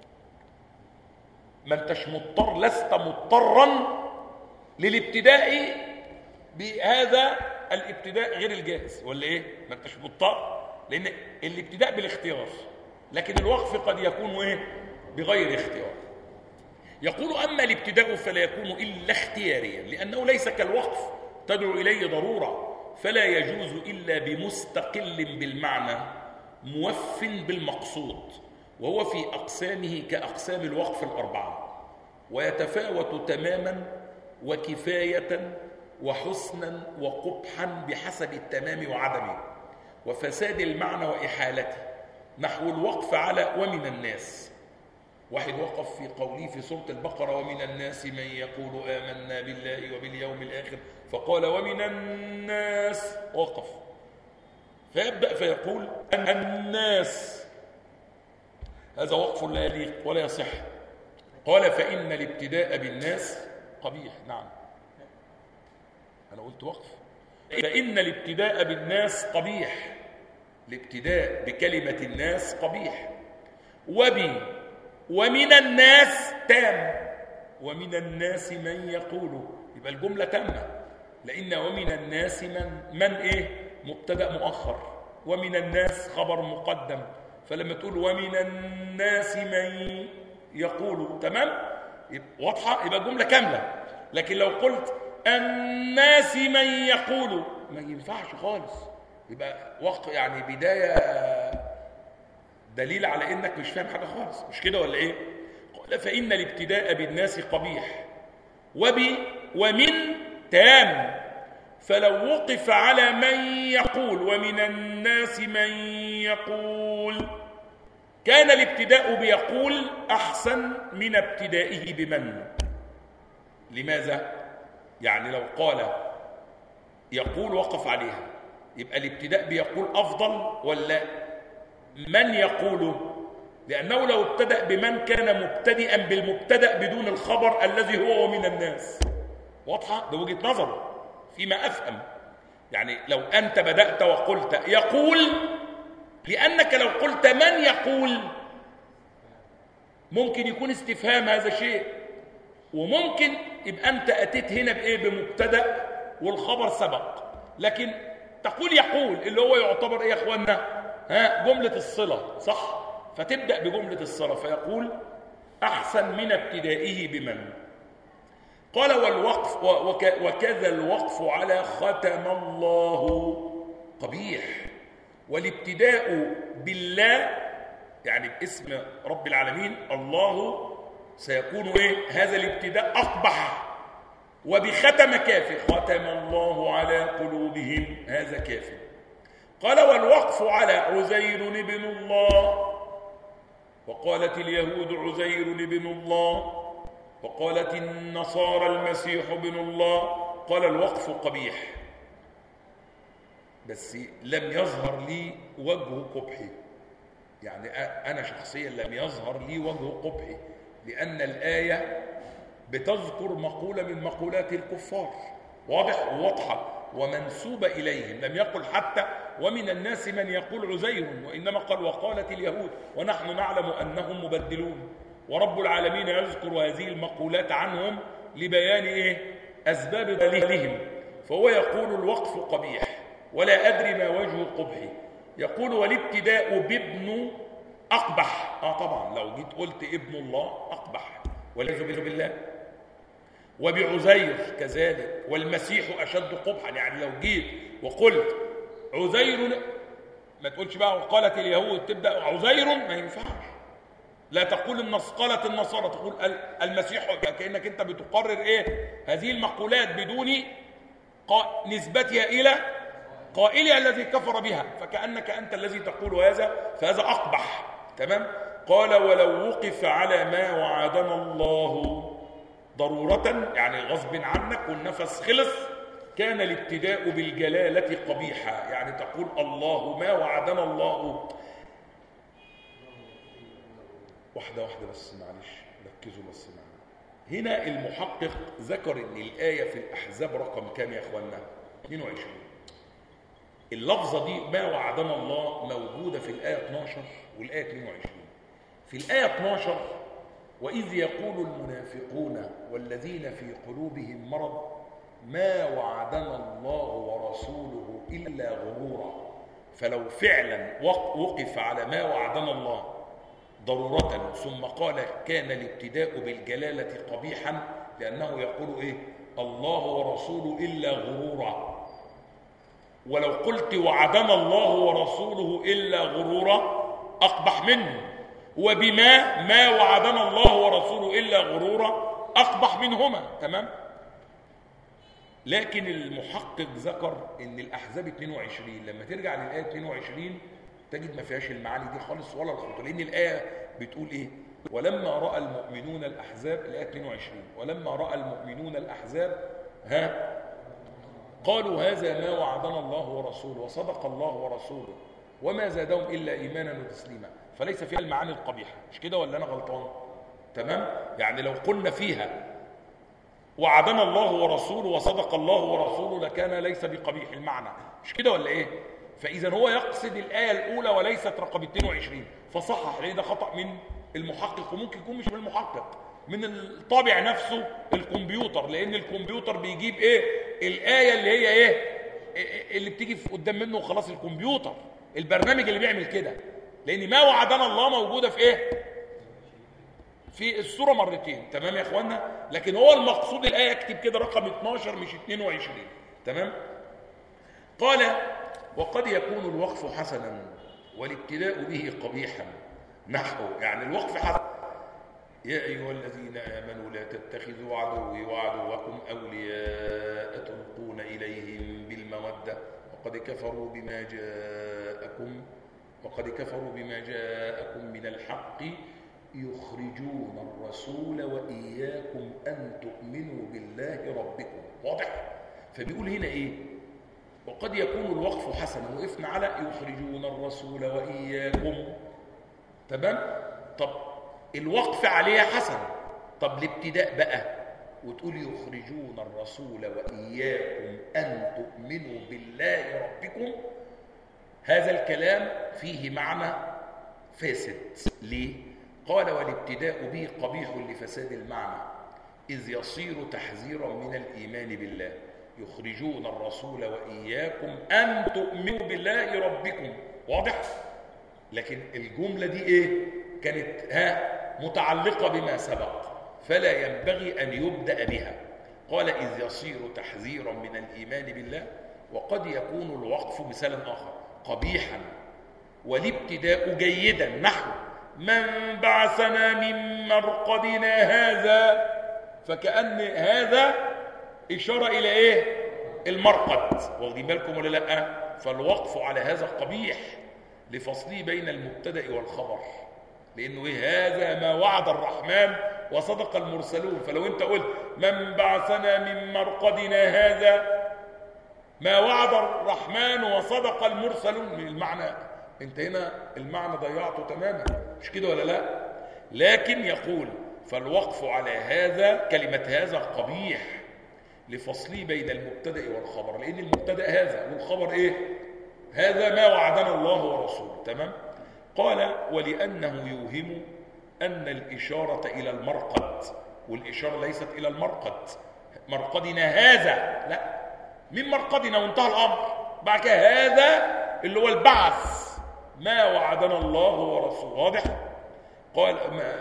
S1: ما انتش مضطر، لست مضطرا للابتداء بهذا الابتداء غير الجاهز، ولا ايه؟ ما انتش مضطر، لان الابتداء بالاختيار، لكن الوقف قد يكون ايه؟ بغير اختيار. يقول اما الابتداء فلا يكون الا اختياريا، لانه ليس كالوقف تدعو اليه ضروره، فلا يجوز الا بمستقل بالمعنى موف بالمقصود، وهو في اقسامه كاقسام الوقف الاربعه، ويتفاوت تماما وكفايه وحسنا وقبحا بحسب التمام وعدمه وفساد المعنى وإحالته. نحو الوقف على ومن الناس، واحد وقف في قوله في سورة البقرة ومن الناس من يقول آمنا بالله وباليوم الآخر، فقال ومن الناس، وقف، فيبدأ فيقول الناس، هذا وقف لا يليق ولا يصح. قال فإن الابتداء بالناس قبيح. نعم أنا قلت وقف. فإن الابتداء بالناس قبيح، الابتداء بكلمة الناس قبيح. ومن الناس تام، ومن الناس من يقول، يبقى الجملة تامة، لأن ومن الناس من إيه؟ مبتدأ مؤخر، ومن الناس خبر مقدم، فلما تقول ومن الناس من يقول، تمام؟ واضحة؟ يبقى الجملة كاملة. لكن لو قلت الناس من يقول ما ينفعش خالص، يبقى يعني بداية دليل على انك مش فاهم حاجة خالص، مش كده ولا ايه؟ قال فإن الابتداء بالناس قبيح. ومن تام، فلو وقف على من يقول ومن الناس من يقول كان الابتداء بيقول أحسن من ابتدائه بمن. لماذا؟ يعني لو قال يقول وقف عليها، يبقى الابتداء بيقول أفضل ولا من يقول؟ لأنه لو ابتدأ بمن كان مبتدئا بالمبتدأ بدون الخبر الذي هو ومن الناس. واضحة؟ ده وجهة نظره فيما أفهم. يعني لو أنت بدأت وقلت يقول، لأنك لو قلت من يقول ممكن يكون استفهام، هذا شيء، وممكن يبقى أنت أتيت هنا بإيه؟ بمبتدأ والخبر سبق. لكن تقول يقول اللي هو يعتبر إيه يا أخوانا؟ جملة الصلة، صح؟ فتبدأ بجملة الصلة، فيقول أحسن من ابتدائه بمن. قال والوقف وكذا الوقف على ختم الله قبيح. والابتداء بالله يعني باسم رب العالمين الله سيكون ايه؟ هذا الابتداء أقبح. وبختم كافر، ختم الله على قلوبهم، هذا كافر. قال والوقف على عزير ابن الله، وقالت اليهود عزير ابن الله، وقالت النصارى المسيح ابن الله. قال الوقف قبيح، بس لم يظهر لي وجه قبحي، يعني أنا شخصيا لم يظهر لي وجه قبحي، لأن الآية بتذكر مقولة من مقولات الكفار، واضح وواضحة ومنسوبة إليهم. لم يقل حتى ومن الناس من يقول عزير، وإنما قال وقالت اليهود ونحن نعلم أنهم مبدلون. ورب العالمين يذكر هذه المقولات عنهم لبيان أسباب ضلالهم. فهو يقول الوقف قبيح ولا أدري ما وجه قبحه. يقول والابتداء بابن أقبح. طبعا لو جيت قلت ابن الله أقبح والعياذ بالله، وبعزير كذلك، والمسيح أشد قبحا. يعني لو جيت وقلت عزير ما تقولش بقى وقالت اليهود تبدأ عزير، ما ينفعش. لا تقول قالت النصارى، تقول المسيح، كأنك انت بتقرر هذه المقولات بدون نسبتها إلى قائلها الذي كفر بها، فكأنك أنت الذي تقول هذا، فهذا أقبح. تمام. قال ولو وقف على ما وعدنا الله ضرورة، يعني غصب عنك والنفس خلص، كان الابتداء بالجلالة قبيحة. يعني تقول الله ما وعدنا الله. واحدة بس معلش، ركزوا بس معنا. هنا المحقق ذكر ان الآية في الأحزاب رقم كام يا اخوانا؟ 22. اللفظة دي ما وعدنا الله موجودة في الآية 12 والآية 22. في الآية 12 وإذ يقول المنافقون والذين في قلوبهم مرض ما وعدنا الله ورسوله إلا غرورا. فلو فعلا وقف على ما وعدنا الله ضرورة ثم قال كان الابتداء بالجلالة قبيحا، لأنه يقول الله ورسوله إلا غرورا. ولو قلت وعدنا الله ورسوله إلا غرورا أقبح منه، وبما ما وعدنا الله ورسوله إلا غرورا أقبح منهما. تمام. لكن المحقق ذكر ان الأحزاب 22 لما ترجع للآية 22 تجد ما فيهاش المعاني دي خالص ولا الخطوة، لأن الآية بتقول ولما رأى المؤمنون الأحزاب، الآية 22 ولما رأى المؤمنون الأحزاب قالوا هذا ما وعدنا الله ورسوله وصدق الله ورسوله وما زادهم إلا إيمانا وتسليما. فليس فيها المعاني القبيحة. مش كده ولا أنا غلطان؟ تمام. يعني لو قلنا فيها وعدنا الله ورسوله وصدق الله ورسوله لكان ليس بقبيح المعنى. مش كده ولا فإذا هو يقصد الآية الأولى وليست رقم 22، فصحح ليه ده خطأ من المحقق، وممكن يكون مش من المحقق، من الطابع نفسه الكمبيوتر، لأن الكمبيوتر بيجيب الآية اللي هي اللي بتيجي في قدام منه وخلاص. الكمبيوتر البرنامج اللي بيعمل كده، لأن ما وعدنا الله موجودة في في السورة مرتين. تمام يا اخوانا. لكن هو المقصود الآية اكتب كده رقم 12 مش 22. تمام. قال وقد يكون الوقف حسنا والابتداء به قبيحا، نحو يعني الوقف حسن. يا أيها الذين آمنوا لا تتخذوا عدوي وعدوكم أولياء تلقون إليهم بالمودة وقد كفروا بما جاءكم من الحق يخرجون الرسول وإياكم أن تؤمنوا بالله ربكم. واضح؟ فبيقول هنا وقد يكون الوقف حسنا، وقفنا على يخرجون الرسول وإياكم. تمام؟ طب الوقف عليها حسن، طب الابتداء بقى وتقول يخرجون الرسول وإياكم أن تؤمنوا بالله ربكم، هذا الكلام فيه معنى فاسد. ليه؟ قال والابتداء به قبيح لفساد المعنى، إذ يصير تحذيرا من الإيمان بالله. يخرجون الرسول وإياكم أن تؤمنوا بالله ربكم. واضح؟ لكن الجملة دي كانت متعلقة بما سبق، فلا ينبغي أن يبدأ بها. قال إذ يصير تحذيرا من الإيمان بالله. وقد يكون الوقف مثال آخر قبيحا والابتداء جيدا، نحو من بعثنا من مرقدنا هذا، فكأن هذا إشارة إلى المرقد. واخدين بالكم ولا لا؟ فالوقف على هذا قبيح لفصله بين المبتدأ والخبر، لأنه هذا ما وعد الرحمن وصدق المرسلون. فلو أنت قلت من بعثنا من مرقدنا هذا، ما وعد الرحمن وصدق المرسلون، من المعنى انت هنا المعنى ضيعته تماما. مش كده ولا لا؟ لكن يقول فالوقف على هذا، كلمة هذا قبيح لفصله بين المبتدأ والخبر، لأن المبتدأ هذا والخبر إيه؟ هذا ما وعدنا الله ورسوله. تمام؟ قال ولأنه يوهم أن الإشارة إلى المرقد، والإشارة ليست إلى المرقد مرقدنا هذا، لا، من مرقدنا وانتهى الأمر. بعد كده هذا اللي هو البعث، ما وعدنا الله ورسوله. واضح؟ قال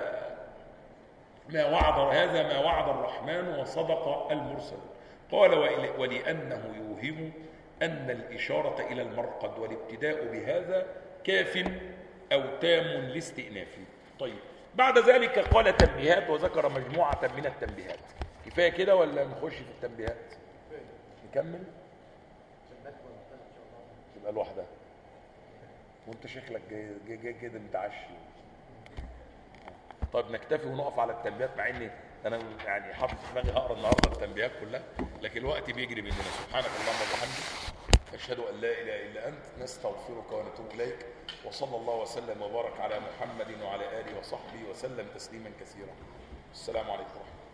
S1: ما وعد هذا ما وعد الرحمن وصدق المرسل. قال ولأنه يوهم أن الإشارة إلى المرقد والابتداء بهذا كاف أو تام لاستئنافه. طيب، بعد ذلك قال تنبيهات، وذكر مجموعة من التنبيهات. كفاية كده ولا نخش في التنبيهات؟ نكمل؟ يبقى لوحدها. وانت شكلك جاي كده متعشي. طيب نكتفي ونقف على التنبيهات، مع اني انا يعني حاطط في دماغي هقرا النهارده التنبيهات كلها، لكن الوقت بيجري مننا. سبحانك اللهم وبحمدك، اشهد ان لا اله الا انت، نستغفرك ونتوب اليك. وصلى الله وسلم وبارك على محمد وعلى اله وصحبه وسلم تسليما كثيرا. السلام عليكم ورحمه الله.